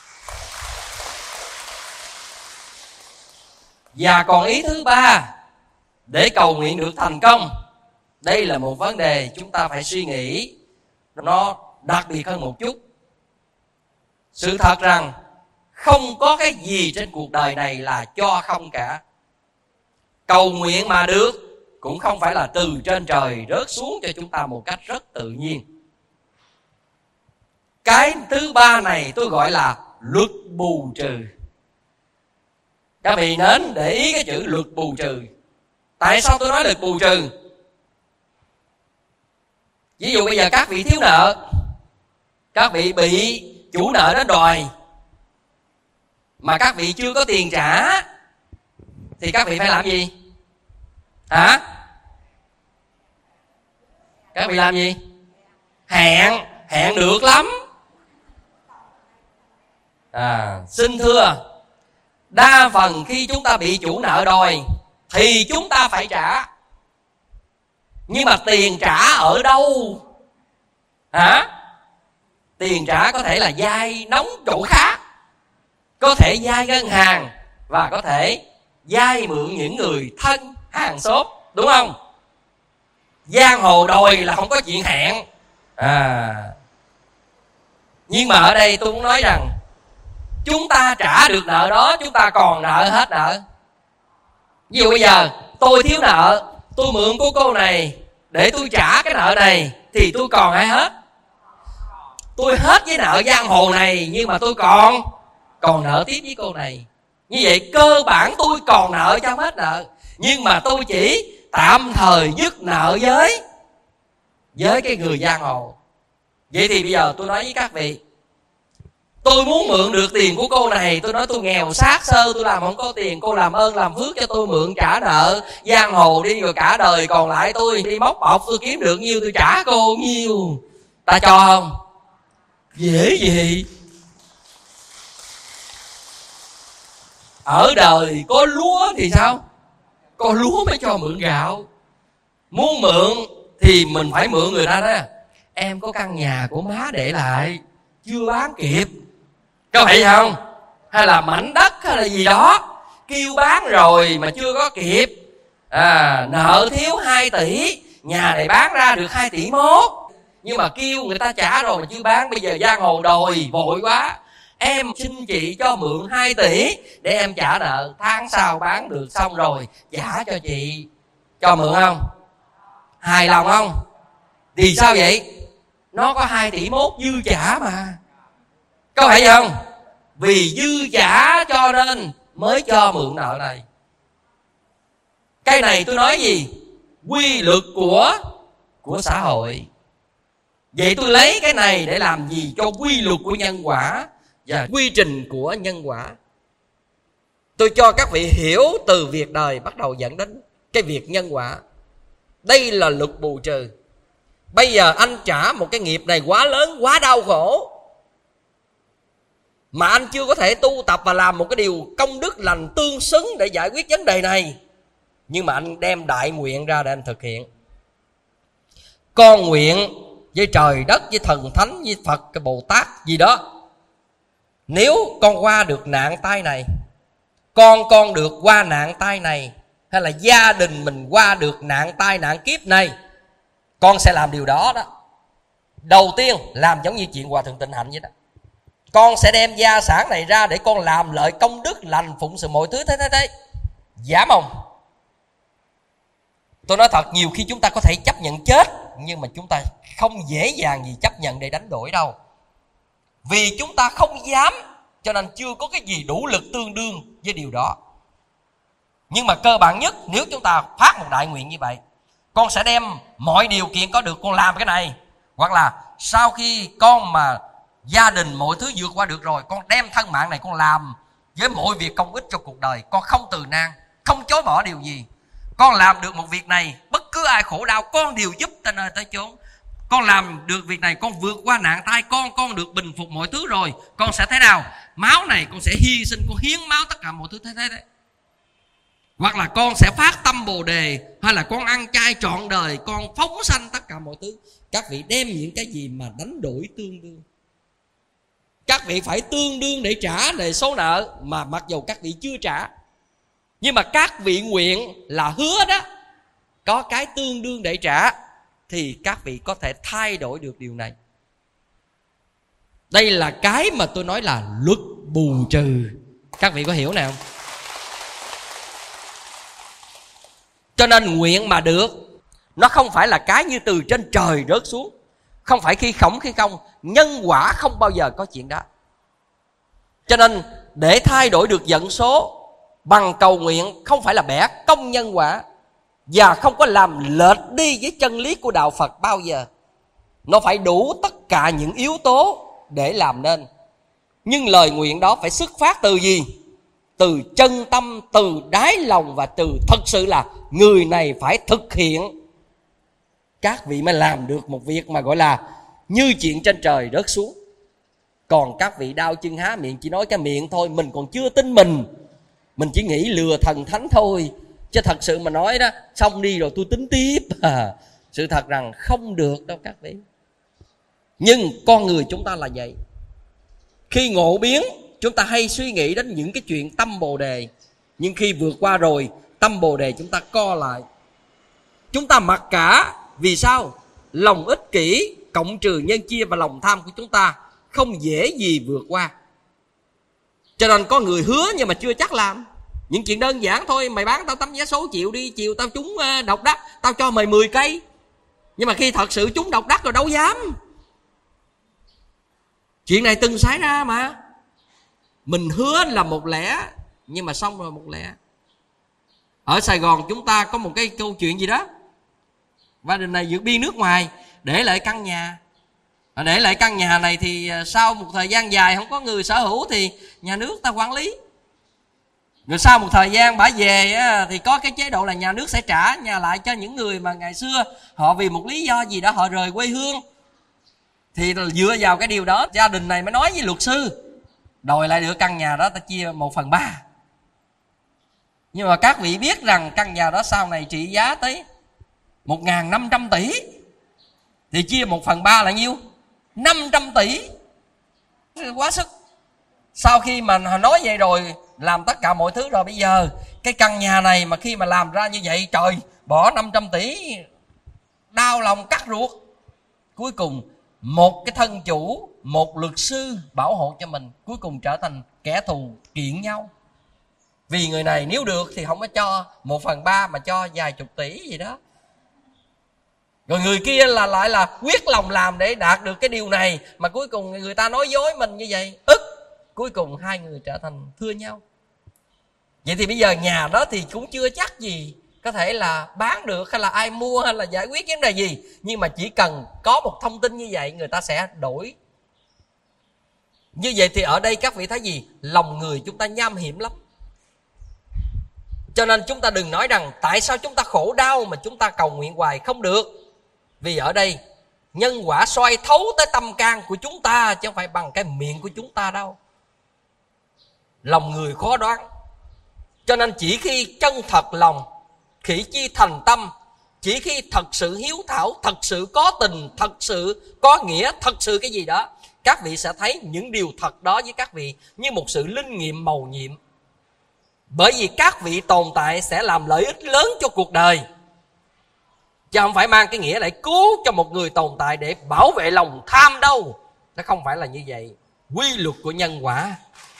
Và còn ý thứ ba để cầu nguyện được thành công, đây là một vấn đề chúng ta phải suy nghĩ, nó đặc biệt hơn một chút. Sự thật rằng không có cái gì trên cuộc đời này là cho không cả. Cầu nguyện mà được cũng không phải là từ trên trời rớt xuống cho chúng ta một cách rất tự nhiên. Cái thứ ba này tôi gọi là luật bù trừ. Các vị nên để ý cái chữ luật bù trừ. Tại sao tôi nói luật bù trừ? Ví dụ bây giờ các vị thiếu nợ, các vị bị chủ nợ đến đòi mà các vị chưa có tiền trả, thì các vị phải làm gì? Hả? Các vị làm gì? Hẹn. Hẹn được lắm. À, xin thưa, đa phần khi chúng ta bị chủ nợ đòi thì chúng ta phải trả. Nhưng mà tiền trả ở đâu? Hả? Tiền trả có thể là vay nóng chỗ khác, có thể vay ngân hàng, và có thể vay mượn những người thân hàng xóm, đúng không? Giang hồ đòi là không có chuyện hẹn. À, nhưng mà ở đây tôi muốn nói rằng chúng ta trả được nợ đó, chúng ta còn nợ hết nợ. Ví dụ bây giờ tôi thiếu nợ, tôi mượn của cô này để tôi trả cái nợ này, thì tôi còn hay hết? Tôi hết với nợ giang hồ này, nhưng mà tôi còn còn nợ tiếp với cô này. Như vậy cơ bản tôi còn nợ cho hết nợ, nhưng mà tôi chỉ tạm thời dứt nợ với với cái người giang hồ. Vậy thì bây giờ tôi nói với các vị, tôi muốn mượn được tiền của cô này, tôi nói tôi nghèo sát sơ, tôi làm không có tiền, cô làm ơn làm phước cho tôi mượn trả nợ giang hồ đi, rồi cả đời còn lại tôi đi móc bọc, tôi kiếm được nhiêu tôi trả cô nhiêu. Ta cho không? Dễ gì. Ở đời có lúa thì sao? Có lúa mới cho mượn gạo. Muốn mượn thì mình phải mượn người ta đó. Em có căn nhà của má để lại chưa bán kịp, có phải không? Hay là mảnh đất hay là gì đó kêu bán rồi mà chưa có kịp. À, nợ thiếu hai tỷ, nhà này bán ra được hai tỷ mốt, nhưng mà kêu người ta trả rồi mà chưa bán. Bây giờ giang hồ đòi vội quá, em xin chị cho mượn hai tỷ để em trả nợ, tháng sau bán được xong rồi trả cho chị. Cho mượn không? Hài lòng không? Thì sao vậy? Nó có hai tỷ mốt dư trả mà, có phải không? Vì dư trả cho nên mới cho mượn nợ này. Cái này tôi nói gì? Quy luật của của xã hội. Vậy tôi lấy cái này để làm gì? Cho quy luật của nhân quả và quy trình của nhân quả. Tôi cho các vị hiểu từ việc đời bắt đầu dẫn đến cái việc nhân quả. Đây là luật bù trừ. Bây giờ anh trả một cái nghiệp này quá lớn, quá đau khổ, mà anh chưa có thể tu tập và làm một cái điều công đức lành tương xứng để giải quyết vấn đề này. Nhưng mà anh đem đại nguyện ra để anh thực hiện. Con nguyện với trời đất, với thần thánh, với Phật, cái Bồ Tát gì đó, nếu con qua được nạn tai này, con con được qua nạn tai này, hay là gia đình mình qua được nạn tai nạn kiếp này, con sẽ làm điều đó đó. Đầu tiên làm giống như chuyện Hòa Thượng Tịnh Hạnh vậy đó. Con sẽ đem gia sản này ra để con làm lợi công đức lành phụng sự mọi thứ thế thế thế. Dám không? Tôi nói thật, nhiều khi chúng ta có thể chấp nhận chết, nhưng mà chúng ta không dễ dàng gì chấp nhận để đánh đổi đâu. Vì chúng ta không dám, cho nên chưa có cái gì đủ lực tương đương với điều đó. Nhưng mà cơ bản nhất, nếu chúng ta phát một đại nguyện như vậy, con sẽ đem mọi điều kiện có được, con làm cái này. Hoặc là sau khi con mà gia đình mọi thứ vượt qua được rồi, con đem thân mạng này con làm với mọi việc công ích cho cuộc đời. Con không từ nan, không chối bỏ điều gì. Con làm được một việc này, bất cứ ai khổ đau con đều giúp tới nơi tới chốn. Con làm được việc này, con vượt qua nạn tai, con con được bình phục mọi thứ rồi, con sẽ thế nào? Máu này con sẽ hy sinh, con hiến máu tất cả mọi thứ thế thế đấy. Hoặc là con sẽ phát tâm Bồ Đề, hay là con ăn chay trọn đời, con phóng sanh tất cả mọi thứ. Các vị đem những cái gì mà đánh đổi tương đương. Các vị phải tương đương để trả để số nợ mà mặc dù các vị chưa trả. Nhưng mà các vị nguyện là hứa đó, có cái tương đương để trả, thì các vị có thể thay đổi được điều này. Đây là cái mà tôi nói là luật bù trừ. Các vị có hiểu nào? Cho nên nguyện mà được, nó không phải là cái như từ trên trời rớt xuống, không phải khi khổng khi không. Nhân quả không bao giờ có chuyện đó. Cho nên để thay đổi được vận số bằng cầu nguyện không phải là bẻ công nhân quả, và không có làm lệch đi với chân lý của đạo Phật bao giờ. Nó phải đủ tất cả những yếu tố để làm nên. Nhưng lời nguyện đó phải xuất phát từ gì? từ chân tâm, từ đáy lòng, và từ thật sự là người này phải thực hiện, các vị mới làm được một việc mà gọi là như chuyện trên trời rớt xuống. Còn các vị đau chân há miệng chỉ nói cái miệng thôi, mình còn chưa tin mình, mình chỉ nghĩ lừa thần thánh thôi, chứ thật sự mà nói đó, xong đi rồi tôi tính tiếp. À, sự thật rằng không được đâu các vị. Nhưng con người chúng ta là vậy. Khi ngộ biến, chúng ta hay suy nghĩ đến những cái chuyện tâm bồ đề, nhưng khi vượt qua rồi, tâm bồ đề chúng ta co lại, chúng ta mặc cả. Vì sao? Lòng ích kỷ cộng trừ nhân chia và lòng tham của chúng ta không dễ gì vượt qua. Cho nên có người hứa nhưng mà chưa chắc làm. Những chuyện đơn giản thôi, mày bán tao tấm vé số chịu đi, chiều tao trúng độc đắc, tao cho mày mười cây. Nhưng mà khi thật sự trúng độc đắc rồi đâu dám. Chuyện này từng xảy ra mà. Mình hứa là một lẽ, nhưng mà xong rồi một lẽ. Ở Sài Gòn chúng ta có một cái câu chuyện gì đó, gia đình này vượt biên nước ngoài, để lại căn nhà. Để lại căn nhà này thì sau một thời gian dài không có người sở hữu thì nhà nước ta quản lý. Rồi sau một thời gian bả về thì có cái chế độ là nhà nước sẽ trả nhà lại cho những người mà ngày xưa họ vì một lý do gì đó họ rời quê hương. Thì dựa vào cái điều đó, gia đình này mới nói với luật sư đòi lại được căn nhà đó, ta chia một phần ba. Nhưng mà các vị biết rằng căn nhà đó sau này trị giá tới một nghìn năm trăm tỷ, thì chia một phần ba là nhiêu? năm trăm tỷ. Quá sức. Sau khi mà nói vậy rồi, làm tất cả mọi thứ rồi, bây giờ cái căn nhà này mà khi mà làm ra như vậy, trời, bỏ năm trăm tỷ, đau lòng cắt ruột. Cuối cùng một cái thân chủ, một luật sư bảo hộ cho mình, cuối cùng trở thành kẻ thù kiện nhau. Vì người này nếu được thì không có cho một phần ba mà cho vài chục tỷ gì đó. Rồi người kia là lại là quyết lòng làm để đạt được cái điều này, mà cuối cùng người ta nói dối mình như vậy, ức. Cuối cùng hai người trở thành thưa nhau. Vậy thì bây giờ nhà đó thì cũng chưa chắc gì có thể là bán được, hay là ai mua, hay là giải quyết vấn đề gì. Nhưng mà chỉ cần có một thông tin như vậy, người ta sẽ đổi. Như vậy thì ở đây các vị thấy gì? Lòng người chúng ta nham hiểm lắm. Cho nên chúng ta đừng nói rằng tại sao chúng ta khổ đau mà chúng ta cầu nguyện hoài, không được. Vì ở đây nhân quả soi thấu tới tâm can của chúng ta, chứ không phải bằng cái miệng của chúng ta đâu. Lòng người khó đoán. Cho nên chỉ khi chân thật lòng, khỉ chi thành tâm, chỉ khi thật sự hiếu thảo, thật sự có tình, thật sự có nghĩa, thật sự cái gì đó, các vị sẽ thấy những điều thật đó với các vị như một sự linh nghiệm mầu nhiệm. Bởi vì các vị tồn tại sẽ làm lợi ích lớn cho cuộc đời, chứ không phải mang cái nghĩa lại cứu cho một người tồn tại để bảo vệ lòng tham đâu. Nó không phải là như vậy. Quy luật của nhân quả,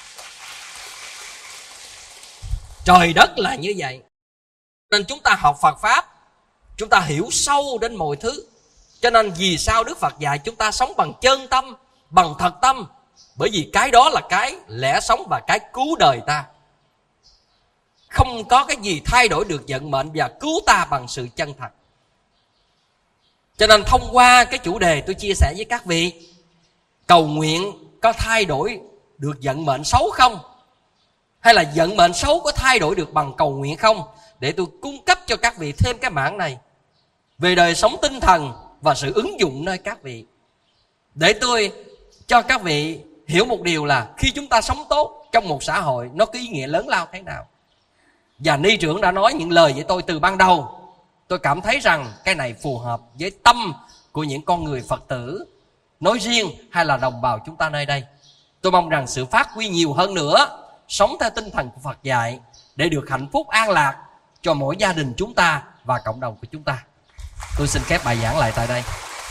trời đất là như vậy. Nên chúng ta học Phật Pháp, chúng ta hiểu sâu đến mọi thứ. Cho nên vì sao Đức Phật dạy chúng ta sống bằng chân tâm, bằng thật tâm? Bởi vì cái đó là cái lẽ sống và cái cứu đời ta. Không có cái gì thay đổi được vận mệnh và cứu ta bằng sự chân thật. Cho nên thông qua cái chủ đề tôi chia sẻ với các vị, cầu nguyện có thay đổi được vận mệnh xấu không? Hay là vận mệnh xấu có thay đổi được bằng cầu nguyện không? Để tôi cung cấp cho các vị thêm cái mảng này về đời sống tinh thần và sự ứng dụng nơi các vị. Để tôi cho các vị hiểu một điều là khi chúng ta sống tốt trong một xã hội, nó có ý nghĩa lớn lao thế nào. Và ni trưởng đã nói những lời với tôi từ ban đầu. Tôi cảm thấy rằng cái này phù hợp với tâm của những con người Phật tử nói riêng hay là đồng bào chúng ta nơi đây. Tôi mong rằng sự phát huy nhiều hơn nữa, sống theo tinh thần của Phật dạy, để được hạnh phúc an lạc cho mỗi gia đình chúng ta và cộng đồng của chúng ta. Tôi xin phép bài giảng lại tại đây.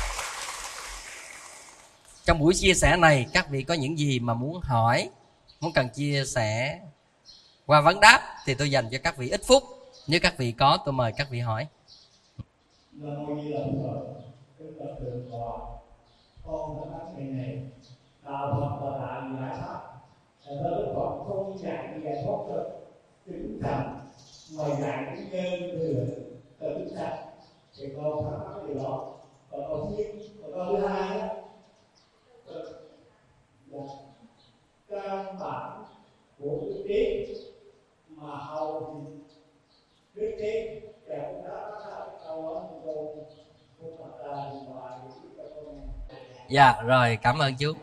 Trong buổi chia sẻ này, các vị có những gì mà muốn hỏi, muốn cần chia sẻ qua vấn đáp, thì tôi dành cho các vị ít phút. Nếu các vị có, tôi mời các vị hỏi. Nam mô Di Đà Phật. Kính bạch thượng tọa, con đã nói ngày này, đạo Phật là đại giải thoát. Thưa Đức Phật không dạy giải thoát được tính thành, mà dạy cái nhân thừa từ tính thành. Thì con thắc mắc điều đó. Và câu thứ và câu thứ hai đó, là căn bản của cái trí mà hầu thì biết trí và cũng đã có cái câu đó cô cô Phật là ngoài cho con nghe. Dạ rồi, cảm ơn chú.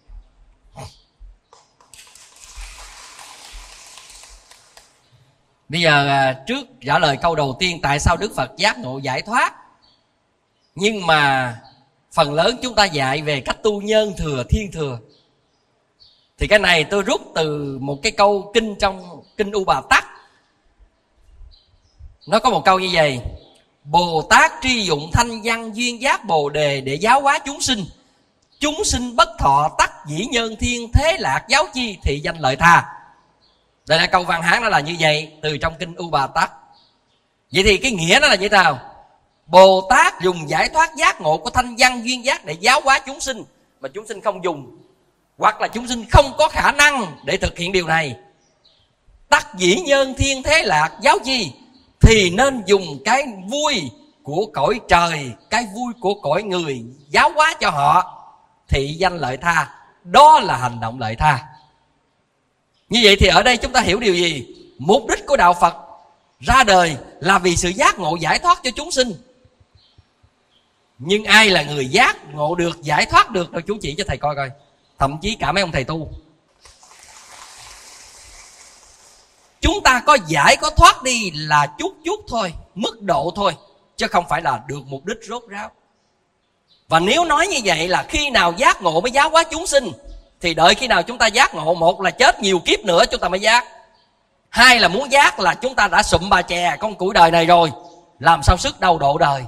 Bây giờ trước trả lời câu đầu tiên, tại sao Đức Phật giác ngộ giải thoát, nhưng mà phần lớn chúng ta dạy về cách tu nhân thừa thiên thừa, thì cái này tôi rút từ một cái câu kinh trong kinh U Bà Tắc. Nó có một câu như vậy: Bồ Tát tri dụng thanh văn duyên giác bồ đề để giáo hóa chúng sinh. Chúng sinh bất thọ tắc dĩ nhân thiên thế lạc giáo chi thị danh lợi tha. Đây là câu văn Hán, nó là như vậy, từ trong kinh U Bà Tắc. Vậy thì cái nghĩa nó là như thế nào? Bồ Tát dùng giải thoát giác ngộ của thanh văn duyên giác để giáo hóa chúng sinh, mà chúng sinh không dùng, hoặc là chúng sinh không có khả năng để thực hiện điều này. Tắc dĩ nhân thiên thế lạc giáo chi, thì nên dùng cái vui của cõi trời, cái vui của cõi người giáo hóa cho họ, thị danh lợi tha. Đó là hành động lợi tha. Như vậy thì ở đây chúng ta hiểu điều gì? Mục đích của đạo Phật ra đời là vì sự giác ngộ giải thoát cho chúng sinh. Nhưng ai là người giác ngộ được, giải thoát được? Rồi chú chỉ cho thầy coi coi. Thậm chí cả mấy ông thầy tu, chúng ta có giải có thoát đi là chút chút thôi, mức độ thôi, chứ không phải là được mục đích rốt ráo. Và nếu nói như vậy là khi nào giác ngộ mới giáo hóa chúng sinh, thì đợi khi nào chúng ta giác ngộ, một là chết nhiều kiếp nữa chúng ta mới giác, hai là muốn giác là chúng ta đã sụm bà chè con củi đời này rồi, làm sao sức đâu độ đời.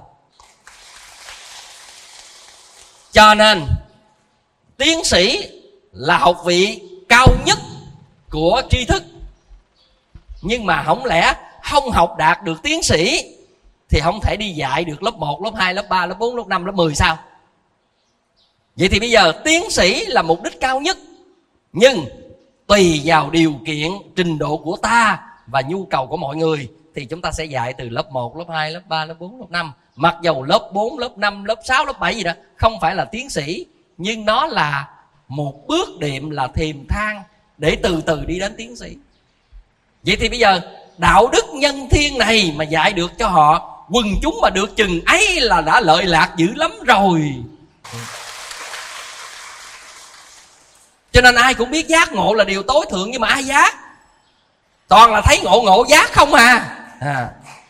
Cho nên tiến sĩ là học vị cao nhất của tri thức, nhưng mà không lẽ không học đạt được tiến sĩ thì không thể đi dạy được lớp một, lớp hai, lớp ba, lớp bốn, lớp năm, lớp mười sao? Vậy thì bây giờ tiến sĩ là mục đích cao nhất, nhưng tùy vào điều kiện, trình độ của ta và nhu cầu của mọi người thì chúng ta sẽ dạy từ lớp một, lớp hai, lớp ba, lớp bốn, lớp năm. Mặc dầu lớp bốn, lớp năm, lớp sáu, lớp bảy gì đó không phải là tiến sĩ, nhưng nó là một bước đệm, là thềm thang để từ từ đi đến tiến sĩ. Vậy thì bây giờ đạo đức nhân thiên này mà dạy được cho họ, quần chúng mà được chừng ấy là đã lợi lạc dữ lắm rồi. Cho nên ai cũng biết giác ngộ là điều tối thượng, nhưng mà ai giác? Toàn là thấy ngộ ngộ giác không à, à.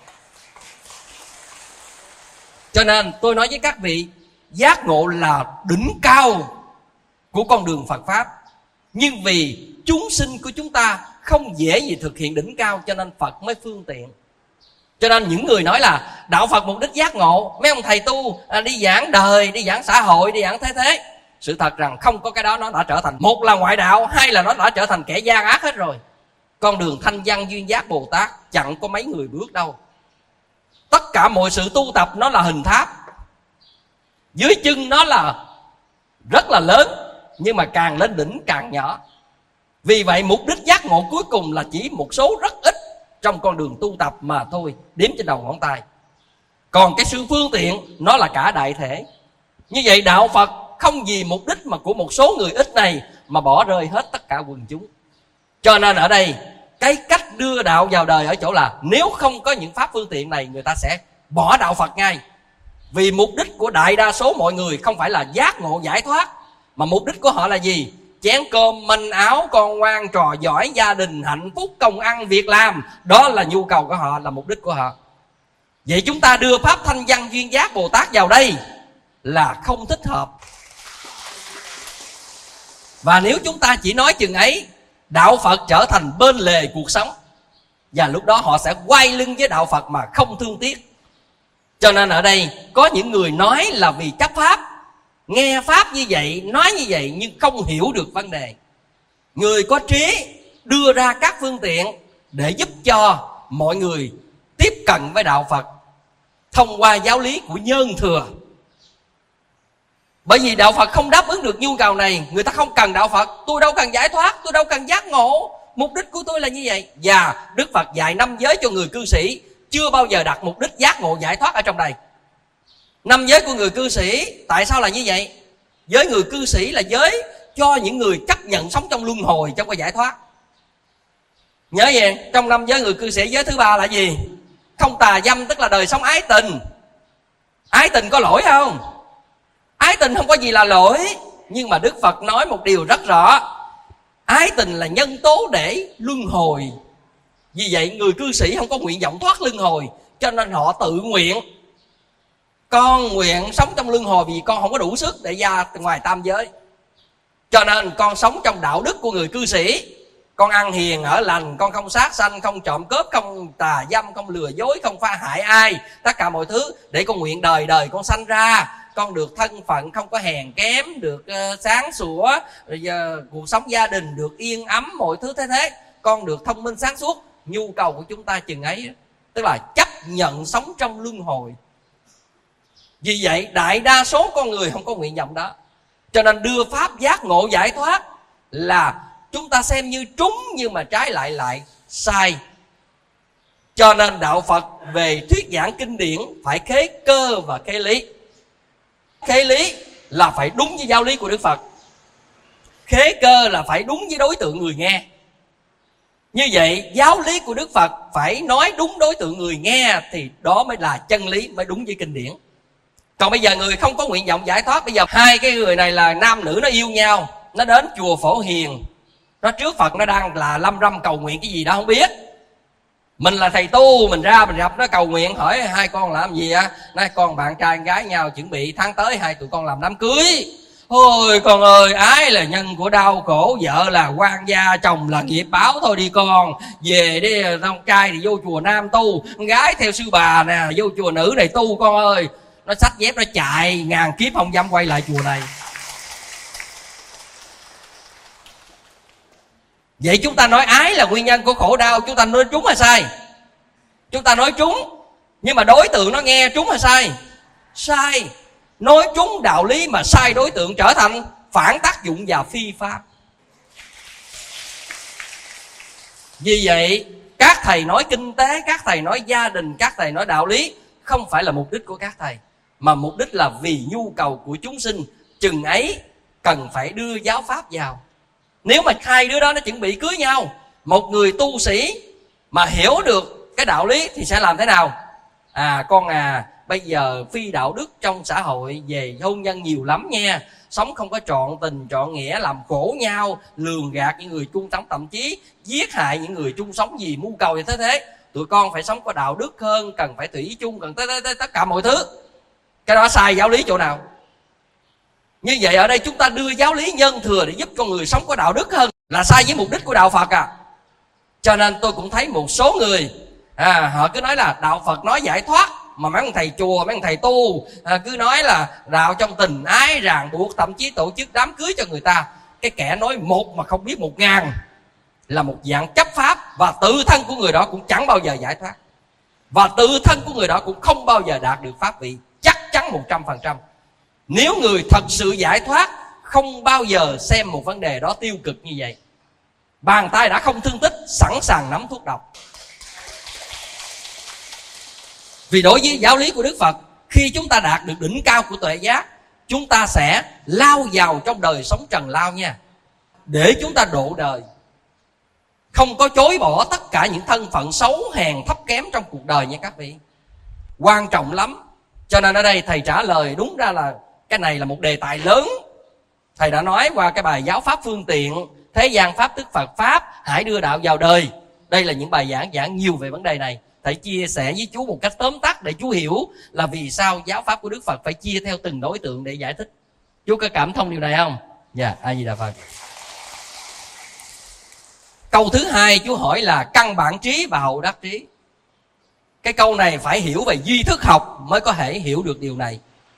Cho nên tôi nói với các vị, giác ngộ là đỉnh cao của con đường Phật Pháp. Nhưng vì chúng sinh của chúng ta không dễ gì thực hiện đỉnh cao, cho nên Phật mới phương tiện. Cho nên những người nói là đạo Phật mục đích giác ngộ, mấy ông thầy tu à, đi giảng đời, đi giảng xã hội, đi giảng thế thế. Sự thật rằng không có cái đó, nó đã trở thành, một là ngoại đạo, hai là nó đã trở thành kẻ gian ác hết rồi. Con đường thanh văn duyên giác Bồ Tát chẳng có mấy người bước đâu. Tất cả mọi sự tu tập nó là hình tháp, dưới chân nó là rất là lớn, nhưng mà càng lên đỉnh càng nhỏ. Vì vậy mục đích giác ngộ cuối cùng là chỉ một số rất ít trong con đường tu tập mà thôi, đếm trên đầu ngón tay. Còn cái sự phương tiện nó là cả đại thể. Như vậy đạo Phật không vì mục đích mà của một số người ít này mà bỏ rơi hết tất cả quần chúng. Cho nên ở đây cái cách đưa đạo vào đời ở chỗ là nếu không có những pháp phương tiện này, người ta sẽ bỏ đạo Phật ngay. Vì mục đích của đại đa số mọi người không phải là giác ngộ giải thoát, mà mục đích của họ là gì? Chén cơm, manh áo, con ngoan, trò giỏi, gia đình hạnh phúc, công ăn, việc làm. Đó là nhu cầu của họ, là mục đích của họ. Vậy chúng ta đưa pháp thanh văn duyên giác Bồ Tát vào đây là không thích hợp. Và nếu chúng ta chỉ nói chừng ấy, đạo Phật trở thành bên lề cuộc sống, và lúc đó họ sẽ quay lưng với đạo Phật mà không thương tiếc. Cho nên ở đây có những người nói là vì chấp pháp, nghe pháp như vậy, nói như vậy nhưng không hiểu được vấn đề. Người có trí đưa ra các phương tiện để giúp cho mọi người tiếp cận với đạo Phật thông qua giáo lý của nhân thừa. Bởi vì đạo Phật không đáp ứng được nhu cầu này, người ta không cần đạo Phật. Tôi đâu cần giải thoát, tôi đâu cần giác ngộ, mục đích của tôi là như vậy. Và Đức Phật dạy năm giới cho người cư sĩ, chưa bao giờ đặt mục đích giác ngộ giải thoát ở trong đây. Năm giới của người cư sĩ tại sao là như vậy? Giới người cư sĩ là giới cho những người chấp nhận sống trong luân hồi, trong cái giải thoát. Nhớ vậy, trong năm giới người cư sĩ, giới thứ ba là gì? Không tà dâm, tức là đời sống ái tình. Ái tình có lỗi không? Ái tình không có gì là lỗi. Nhưng mà Đức Phật nói một điều rất rõ: ái tình là nhân tố để luân hồi. Vì vậy người cư sĩ không có nguyện vọng thoát luân hồi, cho nên họ tự nguyện: con nguyện sống trong luân hồi vì con không có đủ sức để ra ngoài tam giới, cho nên con sống trong đạo đức của người cư sĩ. Con ăn hiền ở lành, con không sát sanh, không trộm cướp, không tà dâm, không lừa dối, không phá hại ai, tất cả mọi thứ để con nguyện đời đời con sanh ra con được thân phận không có hèn kém, được uh, sáng sủa, rồi giờ cuộc sống gia đình được yên ấm, mọi thứ thế thế, con được thông minh sáng suốt. Nhu cầu của chúng ta chừng ấy, tức là chấp nhận sống trong luân hồi. Vì vậy đại đa số con người không có nguyện vọng đó, cho nên đưa pháp giác ngộ giải thoát là chúng ta xem như trúng, nhưng mà trái lại lại sai. Cho nên đạo Phật về thuyết giảng kinh điển phải khế cơ và khế lý. Khế lý là phải đúng với giáo lý của Đức Phật, khế cơ là phải đúng với đối tượng người nghe. Như vậy giáo lý của Đức Phật phải nói đúng đối tượng người nghe, thì đó mới là chân lý, mới đúng với kinh điển. Còn bây giờ người không có nguyện vọng giải thoát, bây giờ hai cái người này là nam nữ, nó yêu nhau, nó đến chùa Phổ Hiền, nó trước Phật nó đang là lâm râm cầu nguyện cái gì đó không biết. Mình là thầy tu, mình ra mình gặp nó cầu nguyện, hỏi hai con làm gì á? Nói con bạn trai con gái nhau, chuẩn bị tháng tới hai tụi con làm đám cưới. Ôi con ơi, ái là nhân của đau khổ, vợ là quan gia, chồng là nghiệp báo, thôi đi con về đi. Con trai thì vô chùa nam tu, con gái theo sư bà nè, vô chùa nữ này tu con ơi. Nó xách dép nó chạy, ngàn kiếp không dám quay lại chùa này. Vậy chúng ta nói ái là nguyên nhân của khổ đau, chúng ta nói trúng hay sai? Chúng ta nói trúng, nhưng mà đối tượng nó nghe trúng hay sai? Sai. Nói trúng đạo lý mà sai đối tượng trở thành phản tác dụng và phi pháp. Vì vậy các thầy nói kinh tế, các thầy nói gia đình, các thầy nói đạo lý không phải là mục đích của các thầy, mà mục đích là vì nhu cầu của chúng sinh. Chừng ấy cần phải đưa giáo pháp vào. Nếu mà hai đứa đó nó chuẩn bị cưới nhau, một người tu sĩ mà hiểu được cái đạo lý thì sẽ làm thế nào? À con à, bây giờ phi đạo đức trong xã hội về hôn nhân nhiều lắm nha. Sống không có trọn tình trọn nghĩa, làm khổ nhau, lường gạt những người chung sống, thậm chí giết hại những người chung sống vì mưu cầu như thế thế. Tụi con phải sống có đạo đức hơn, cần phải thủy chung, cần tới, tới, tới tất cả mọi thứ. Cái đó sai giáo lý chỗ nào? Như vậy ở đây chúng ta đưa giáo lý nhân thừa để giúp con người sống có đạo đức hơn, là sai với mục đích của đạo Phật à. Cho nên tôi cũng thấy một số người à, họ cứ nói là đạo Phật nói giải thoát, mà mấy ông thầy chùa, mấy ông thầy tu à, cứ nói là đạo trong tình ái ràng buộc, thậm chí tổ chức đám cưới cho người ta. Cái kẻ nói một mà không biết một ngàn là một dạng chấp pháp, và tự thân của người đó cũng chẳng bao giờ giải thoát, và tự thân của người đó cũng không bao giờ đạt được pháp vị. Chắc chắn một trăm phần trăm. Nếu người thật sự giải thoát không bao giờ xem một vấn đề đó tiêu cực như vậy. Bàn tay đã không thương tích, sẵn sàng nắm thuốc độc. Vì đối với giáo lý của Đức Phật, khi chúng ta đạt được đỉnh cao của tuệ giác, chúng ta sẽ lao vào trong đời sống trần lao nha, để chúng ta độ đời, không có chối bỏ tất cả những thân phận xấu hèn thấp kém trong cuộc đời nha các vị. Quan trọng lắm. Cho nên ở đây thầy trả lời đúng ra là cái này là một đề tài lớn. Thầy đã nói qua cái bài giáo pháp phương tiện, thế gian pháp tức Phật pháp, hãy đưa đạo vào đời. Đây là những bài giảng giảng nhiều về vấn đề này. Thầy chia sẻ với chú một cách tóm tắt để chú hiểu là vì sao giáo pháp của Đức Phật phải chia theo từng đối tượng để giải thích. Chú có cảm thông điều này không? Dạ, yeah, A Di Đà Phật. Câu thứ hai chú hỏi là căn bản trí và hậu đắc trí. Cái câu này phải hiểu về duy thức học mới có thể hiểu được điều này.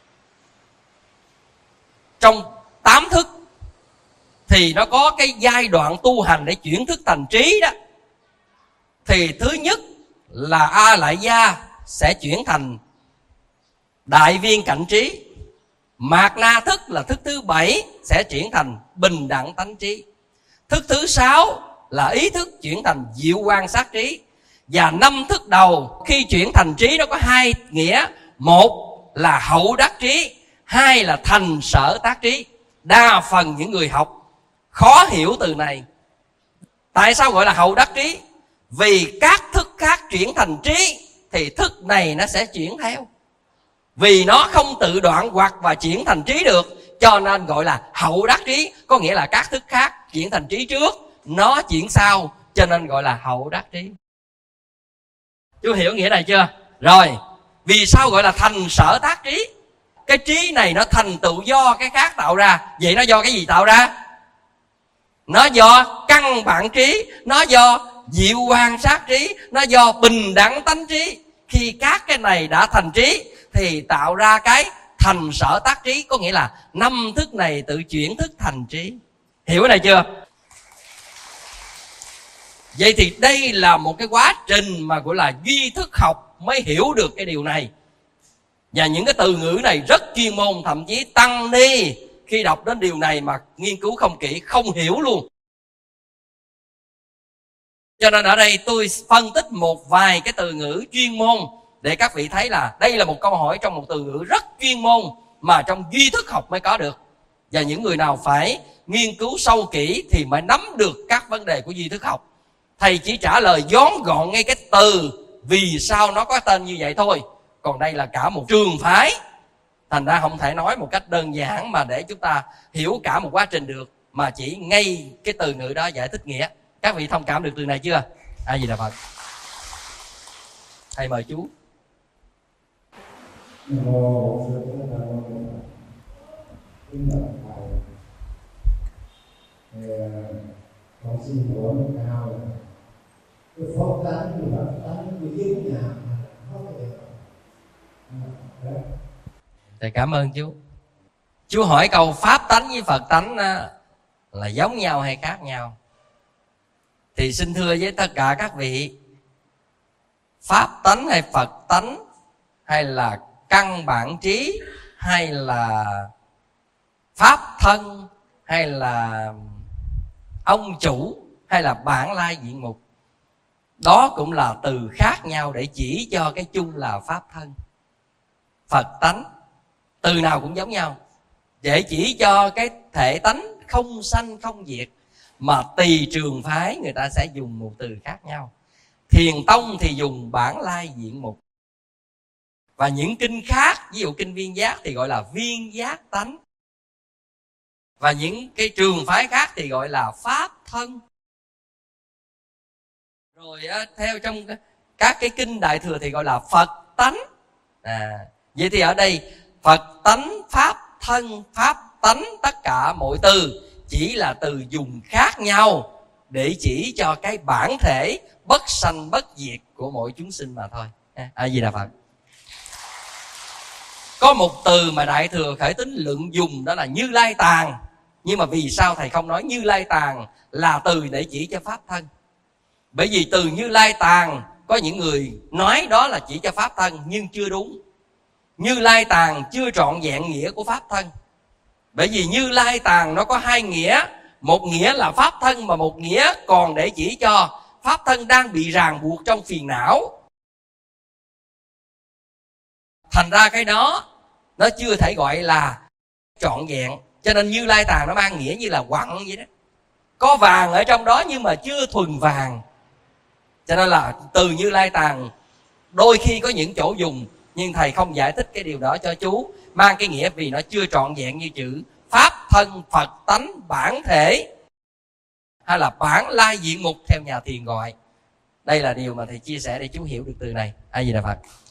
Trong tám thức thì nó có cái giai đoạn tu hành để chuyển thức thành trí đó. Thì thứ nhất là A Lại Gia sẽ chuyển thành đại viên cảnh trí. Mạt Na thức là thức thứ bảy sẽ chuyển thành bình đẳng tánh trí. Thức thứ sáu là ý thức chuyển thành diệu quan sát trí. Và năm thức đầu khi chuyển thành trí nó có hai nghĩa. Một là hậu đắc trí, hai là thành sở tác trí. Đa phần những người học khó hiểu từ này. Tại sao gọi là hậu đắc trí? Vì các thức khác chuyển thành trí thì thức này nó sẽ chuyển theo. Vì nó không tự đoạn hoặc và chuyển thành trí được, cho nên gọi là hậu đắc trí. Có nghĩa là các thức khác chuyển thành trí trước, nó chuyển sau, cho nên gọi là hậu đắc trí. Chú hiểu nghĩa này chưa? Rồi, vì sao gọi là thành sở tác trí? Cái trí này nó thành tựu do cái khác tạo ra. Vậy nó do cái gì tạo ra? Nó do căn bản trí, nó do diệu quan sát trí, nó do bình đẳng tánh trí. Khi các cái này đã thành trí thì tạo ra cái thành sở tác trí. Có nghĩa là năm thức này tự chuyển thức thành trí. Hiểu cái này chưa? Vậy thì đây là một cái quá trình mà gọi là duy thức học mới hiểu được cái điều này. Và những cái từ ngữ này rất chuyên môn, thậm chí tăng ni khi đọc đến điều này mà nghiên cứu không kỹ không hiểu luôn. Cho nên ở đây tôi phân tích một vài cái từ ngữ chuyên môn để các vị thấy là đây là một câu hỏi trong một từ ngữ rất chuyên môn mà trong duy thức học mới có được. Và những người nào phải nghiên cứu sâu kỹ thì mới nắm được các vấn đề của duy thức học. Thầy chỉ trả lời vón gọn ngay cái từ vì sao nó có tên như vậy thôi. Còn đây là cả một trường phái, thành ra không thể nói một cách đơn giản mà để chúng ta hiểu cả một quá trình được, mà chỉ ngay cái từ ngữ đó giải thích nghĩa. Các vị thông cảm được từ này chưa? A Di Đà Phật. Thầy mời chú. Mô Sư Thích Ca Mâu Ni Phật. Kính bạch thầy, con xin hỏi một câu là cái pháp tánh như Phật tánh của giới nhà không có được. Thầy cảm ơn chú. Chú hỏi câu pháp tánh với Phật tánh là giống nhau hay khác nhau? Thì xin thưa với tất cả các vị, pháp tánh hay Phật tánh, hay là căn bản trí, hay là pháp thân, hay là ông chủ, hay là bản lai diện mục, đó cũng là từ khác nhau để chỉ cho cái chung là pháp thân. Phật tánh, từ nào cũng giống nhau, để chỉ cho cái thể tánh không sanh không diệt. Mà tùy trường phái người ta sẽ dùng một từ khác nhau. Thiền tông thì dùng bản lai diện mục, và những kinh khác, ví dụ kinh viên giác thì gọi là viên giác tánh, và những cái trường phái khác thì gọi là pháp thân. Rồi theo trong các cái kinh đại thừa thì gọi là Phật tánh. À, vậy thì ở đây Phật tánh, pháp thân, pháp tánh, tất cả mọi từ chỉ là từ dùng khác nhau để chỉ cho cái bản thể bất sanh bất diệt của mỗi chúng sinh mà thôi. A Di Đà Phật. Có một từ mà đại thừa khởi tín luận dùng, đó là Như Lai Tàng. Nhưng mà vì sao thầy không nói Như Lai Tàng là từ để chỉ cho pháp thân? Bởi vì từ Như Lai Tàng có những người nói đó là chỉ cho pháp thân, nhưng chưa đúng. Như Lai Tàng chưa trọn vẹn nghĩa của pháp thân. Bởi vì Như Lai Tàng nó có hai nghĩa. Một nghĩa là pháp thân, mà một nghĩa còn để chỉ cho pháp thân đang bị ràng buộc trong phiền não. Thành ra cái đó nó chưa thể gọi là trọn vẹn. Cho nên Như Lai Tàng nó mang nghĩa như là quặng vậy đó. Có vàng ở trong đó nhưng mà chưa thuần vàng. Cho nên là từ Như Lai Tàng đôi khi có những chỗ dùng, nhưng thầy không giải thích cái điều đó cho chú, mang cái nghĩa vì nó chưa trọn vẹn như chữ pháp thân, Phật tánh, bản thể, hay là bản lai diện mục theo nhà thiền gọi. Đây là điều mà thầy chia sẻ để chú hiểu được từ này. A Di Đà Phật.